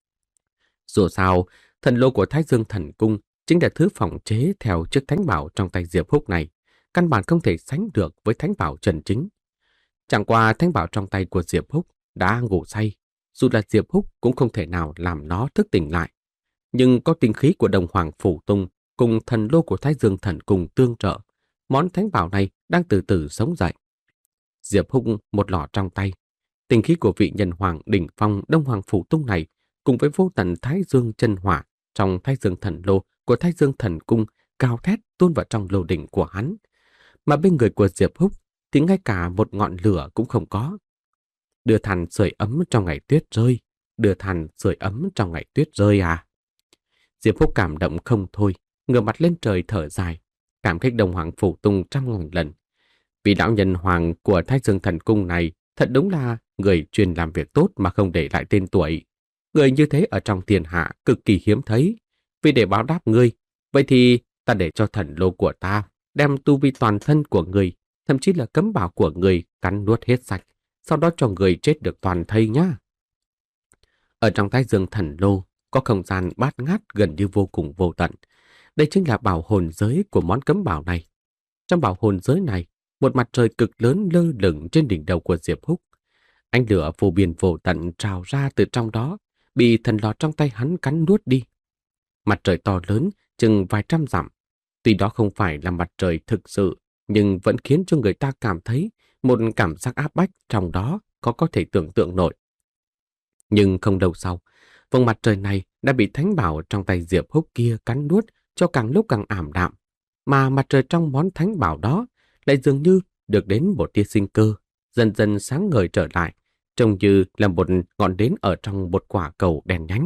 Dù sao, thần lô của Thái Dương Thần Cung chính là thứ phòng chế theo chiếc thánh bảo trong tay Diệp Húc này, căn bản không thể sánh được với thánh bảo chân chính. Chẳng qua thánh bảo trong tay của Diệp Húc đã ngủ say, dù là Diệp Húc cũng không thể nào làm nó thức tỉnh lại. Nhưng có tinh khí của Đông Hoàng Phủ Tung cùng thần lô của Thái Dương Thần cùng tương trợ, món thánh bảo này đang từ từ sống dậy. Diệp Húc một lọ trong tay, tinh khí của vị nhân hoàng đỉnh phong Đông Hoàng Phủ Tung này cùng với vô tận Thái Dương chân hỏa trong Thái Dương Thần lô của Thái Dương Thần cung cao thét tuôn vào trong lô đỉnh của hắn. Mà bên người của Diệp Húc thì ngay cả một ngọn lửa cũng không có. Đưa than sưởi ấm trong ngày tuyết rơi, đưa than sưởi ấm trong ngày tuyết rơi à. Diệp Húc cảm động không thôi, ngửa mặt lên trời thở dài, cảm kích Đông Hoàng Phủ Tung trăm ngàn lần. Vì lão nhân hoàng của Thái Dương Thần cung này thật đúng là người chuyên làm việc tốt mà không để lại tên tuổi. Người như thế ở trong thiên hạ cực kỳ hiếm thấy. Vì để báo đáp ngươi, vậy thì ta để cho thần lô của ta đem tu vi toàn thân của người, thậm chí là cấm bảo của người cắn nuốt hết sạch, sau đó cho người chết được toàn thây nhá. Ở trong Thái Dương Thần lô có không gian bát ngát gần như vô cùng vô tận. Đây chính là bảo hồn giới của món cấm bảo này. Trong bảo hồn giới này, một mặt trời cực lớn lơ lửng trên đỉnh đầu của Diệp Húc. Ánh lửa vô biên vô tận trào ra từ trong đó, bị thần lò trong tay hắn cắn nuốt đi. Mặt trời to lớn, chừng vài trăm dặm. Tuy đó không phải là mặt trời thực sự, nhưng vẫn khiến cho người ta cảm thấy một cảm giác áp bách trong đó có có thể tưởng tượng nổi. Nhưng không lâu sau, vùng mặt trời này đã bị thánh bảo trong tay Diệp Húc kia cắn nuốt cho càng lúc càng ảm đạm, mà mặt trời trong món thánh bảo đó lại dường như được đến một tia sinh cơ, dần dần sáng ngời trở lại, trông như là một ngọn nến ở trong một quả cầu đèn nhánh.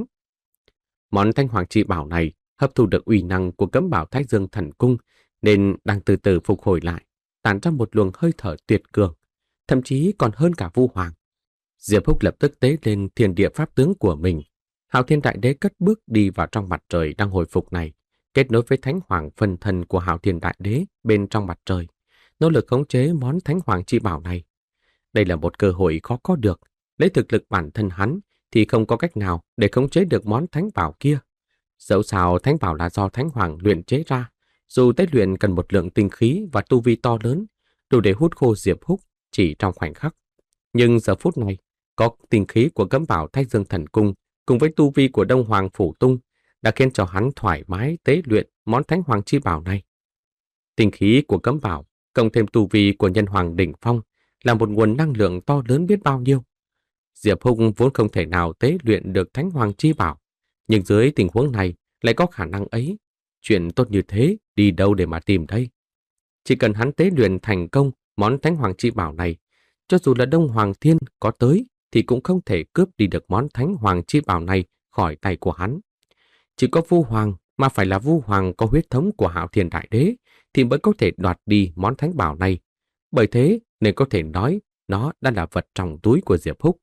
Món thanh hoàng chi bảo này hấp thu được uy năng của cấm bảo Thái Dương Thần cung nên đang từ từ phục hồi lại, tản ra một luồng hơi thở tuyệt cường, thậm chí còn hơn cả Vu Hoàng. Diệp Húc lập tức tế lên thiên địa pháp tướng của mình. Hạo Thiên Đại Đế cất bước đi vào trong mặt trời đang hồi phục này, kết nối với Thánh Hoàng phân thân của Hạo Thiên Đại Đế bên trong mặt trời, nỗ lực khống chế món Thánh Hoàng chi bảo này. Đây là một cơ hội khó có được, lấy thực lực bản thân hắn thì không có cách nào để khống chế được món thánh bảo kia. Dẫu sao thánh bảo là do Thánh Hoàng luyện chế ra, dù tế luyện cần một lượng tinh khí và tu vi to lớn, đủ để hút khô Diệp Húc chỉ trong khoảnh khắc. Nhưng giờ phút này, có tinh khí của cấm bảo Thái Dương Thần cung cùng với tu vi của Đông Hoàng Phủ Tung đã khiến cho hắn thoải mái tế luyện món Thánh Hoàng chi bảo này. Tinh khí của cấm bảo cộng thêm tu vi của nhân hoàng đỉnh phong là một nguồn năng lượng to lớn biết bao nhiêu. Diệp Húc vốn không thể nào tế luyện được Thánh Hoàng chi bảo, nhưng dưới tình huống này lại có khả năng ấy. Chuyện tốt như thế đi đâu để mà tìm đây? Chỉ cần hắn tế luyện thành công món Thánh Hoàng chi bảo này, cho dù là Đông Hoàng Thiên có tới thì cũng không thể cướp đi được món Thánh Hoàng chi bảo này khỏi tay của hắn. Chỉ có Vu Hoàng, mà phải là Vu Hoàng có huyết thống của Hạo Thiên Đại Đế thì mới có thể đoạt đi món thánh bảo này. Bởi thế nên có thể nói nó đã là vật trong túi của Diệp Húc.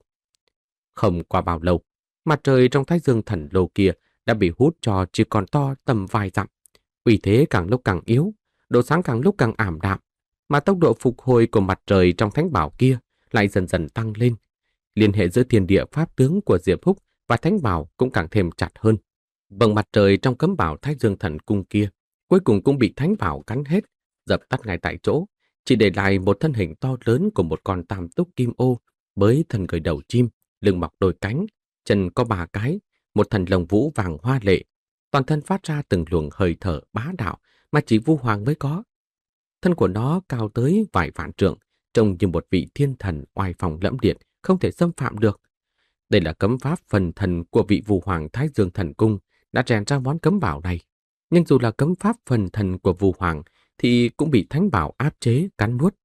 Không qua bao lâu, mặt trời trong Thái Dương Thần lô kia đã bị hút cho chỉ còn to tầm vài dặm. Uy thế càng lúc càng yếu, độ sáng càng lúc càng ảm đạm, mà tốc độ phục hồi của mặt trời trong thánh bảo kia lại dần dần tăng lên. Liên hệ giữa thiên địa pháp tướng của Diệp Húc và thánh bảo cũng càng thêm chặt hơn. Vầng mặt trời trong cấm bảo Thái Dương Thần cung kia cuối cùng cũng bị thánh bảo cắn hết, dập tắt ngay tại chỗ, chỉ để lại một thân hình to lớn của một con tam túc kim ô với thân người đầu chim, lưng mọc đôi cánh, chân có ba cái, một thần lồng vũ vàng hoa lệ, toàn thân phát ra từng luồng hơi thở bá đạo mà chỉ Vu Hoàng mới có. Thân của nó cao tới vài vạn trượng, trông như một vị thiên thần oai phong lẫm liệt, không thể xâm phạm được. Đây là cấm pháp phần thần của vị Vu Hoàng Thái Dương Thần cung đã rèn ra món cấm bảo này. Nhưng dù là cấm pháp phần thần của Vu Hoàng thì cũng bị thánh bảo áp chế cắn nuốt.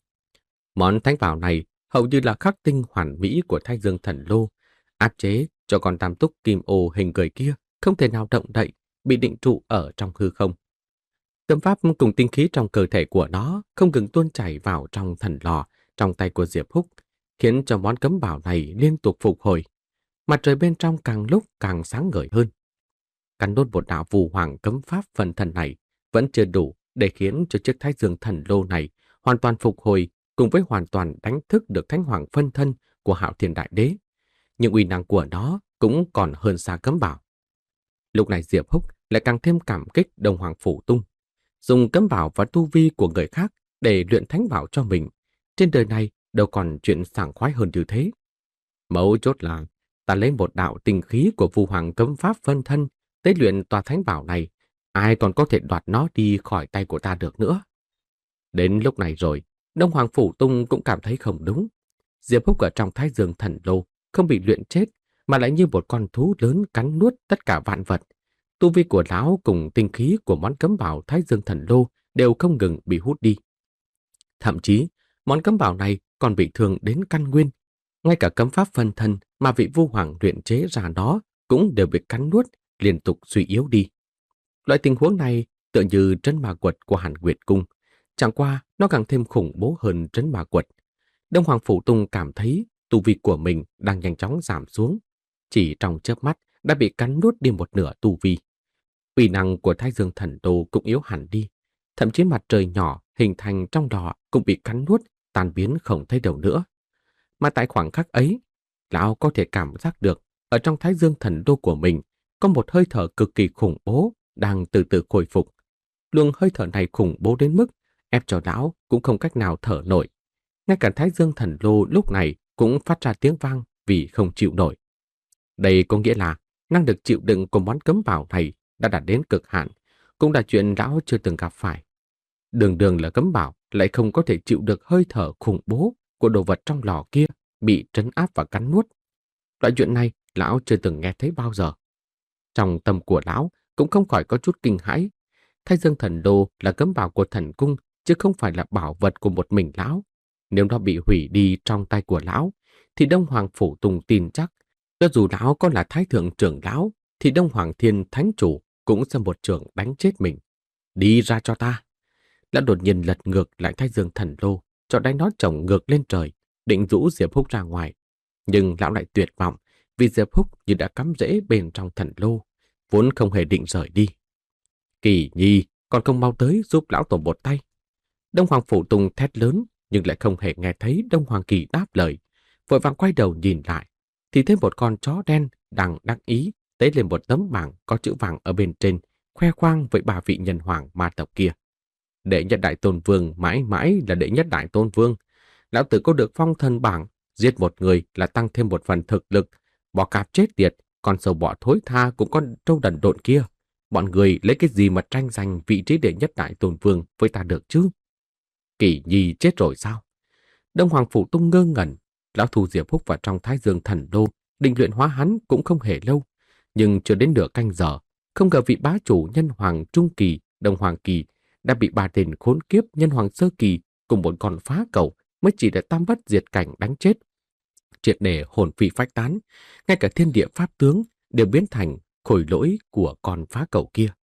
Món thánh bảo này hầu như là khắc tinh hoàn mỹ của Thái Dương Thần lô, áp chế cho con tam túc kim ô hình người kia không thể nào động đậy, bị định trụ ở trong hư không. Cấm pháp cùng tinh khí trong cơ thể của nó không ngừng tuôn chảy vào trong thần lò trong tay của Diệp Húc, khiến cho món cấm bảo này liên tục phục hồi. Mặt trời bên trong càng lúc càng sáng ngời hơn. Cắn đốt một đạo Vu Hoàng cấm pháp phần thần này vẫn chưa đủ để khiến cho chiếc Thái Dương Thần lô này hoàn toàn phục hồi, cùng với hoàn toàn đánh thức được Thánh Hoàng phân thân của Hạo Thiên Đại Đế. Nhưng uy năng của nó cũng còn hơn xa cấm bảo. Lúc này Diệp Húc lại càng thêm cảm kích Đông Hoàng Phủ Tung, dùng cấm bảo và tu vi của người khác để luyện thánh bảo cho mình. Trên đời này đâu còn chuyện sảng khoái hơn như thế. Mấu chốt là ta lấy một đạo tinh khí của Vu Hoàng cấm pháp phân thân, tế luyện tòa thánh bảo này, ai còn có thể đoạt nó đi khỏi tay của ta được nữa. Đến lúc này rồi, Đông Hoàng Phủ Tung cũng cảm thấy không đúng. Diệp Húc ở trong Thái Dương Thần Lô không bị luyện chết, mà lại như một con thú lớn cắn nuốt tất cả vạn vật. Tu vi của lão cùng tinh khí của món cấm bảo Thái Dương Thần Lô đều không ngừng bị hút đi. Thậm chí, món cấm bảo này còn bị thương đến căn nguyên. Ngay cả cấm pháp phân thân mà vị Vu Hoàng luyện chế ra đó cũng đều bị cắn nuốt, liên tục suy yếu đi. Loại tình huống này tựa như trấn ma quật của Hàn Nguyệt Cung. Chẳng qua, nó càng thêm khủng bố hơn trấn ma quật. Đông Hoàng Phủ Tung cảm thấy tu vi của mình đang nhanh chóng giảm xuống. Chỉ trong chớp mắt đã bị cắn nuốt đi một nửa tu vi. Uy năng của Thái Dương Thần Lô cũng yếu hẳn đi. Thậm chí mặt trời nhỏ hình thành trong đó cũng bị cắn nuốt, tan biến không thấy đâu nữa. Mà tại khoảng khắc ấy, lão có thể cảm giác được ở trong Thái Dương Thần Lô của mình có một hơi thở cực kỳ khủng bố đang từ từ khôi phục. Luồng hơi thở này khủng bố đến mức ép cho lão cũng không cách nào thở nổi. Ngay cả Thái Dương Thần Lô lúc này cũng phát ra tiếng vang vì không chịu nổi. Đây có nghĩa là năng lực chịu đựng của món cấm bảo này đã đạt đến cực hạn, cũng là chuyện lão chưa từng gặp phải. Đường đường là cấm bảo lại không có thể chịu được hơi thở khủng bố của đồ vật trong lò kia bị trấn áp và cắn nuốt. Loại chuyện này lão chưa từng nghe thấy bao giờ. Trong tâm của lão cũng không khỏi có chút kinh hãi. Thái Dương Thần Lô là cấm bảo của thần cung, chứ không phải là bảo vật của một mình lão. Nếu nó bị hủy đi trong tay của lão, thì Đông Hoàng Phủ Tung tin chắc, cho dù lão có là Thái Thượng trưởng lão, thì Đông Hoàng Thiên Thánh Chủ cũng sẽ một trường đánh chết mình. Đi ra cho ta! Lão đột nhiên lật ngược lại Thái Dương Thần Lô, cho đánh nó chồng ngược lên trời, định rũ Diệp Húc ra ngoài. Nhưng lão lại tuyệt vọng, vì Diệp Húc như đã cắm rễ bên trong thần lô, vốn không hề định rời đi. Kỳ Nhi, còn không mau tới giúp lão tổ một tay. Đông Hoàng Phủ Tung thét lớn, nhưng lại không hề nghe thấy Đông Hoàng Kỳ đáp lời. Vội vàng quay đầu nhìn lại, thì thấy một con chó đen đang đắc ý tế lên một tấm bảng có chữ vàng ở bên trên, khoe khoang với ba vị nhân hoàng ma tộc kia. Đệ nhất đại tôn vương mãi mãi là đệ nhất đại tôn vương. Lão tử có được phong thần bảng, giết một người là tăng thêm một phần thực lực, bọ cạp chết tiệt, con sâu bọ thối tha cũng con trâu đần độn kia. Bọn người lấy cái gì mà tranh giành vị trí đệ nhất đại tôn vương với ta được chứ? Kỳ Nhi chết rồi sao? Đông Hoàng Phủ Tung ngơ ngẩn, lão thu Diệp Húc vào trong Thái Dương Thần Lô, định luyện hóa hắn cũng không hề lâu, nhưng chưa đến nửa canh giờ, không ngờ vị bá chủ nhân hoàng trung kỳ, Đông Hoàng Kỳ đã bị ba tên khốn kiếp nhân hoàng sơ kỳ cùng một con phá cầu mới chỉ để tam bất diệt cảnh đánh chết. Triệt để hồn phi phách tán, ngay cả thiên địa pháp tướng đều biến thành khối lỗi của con phá cầu kia.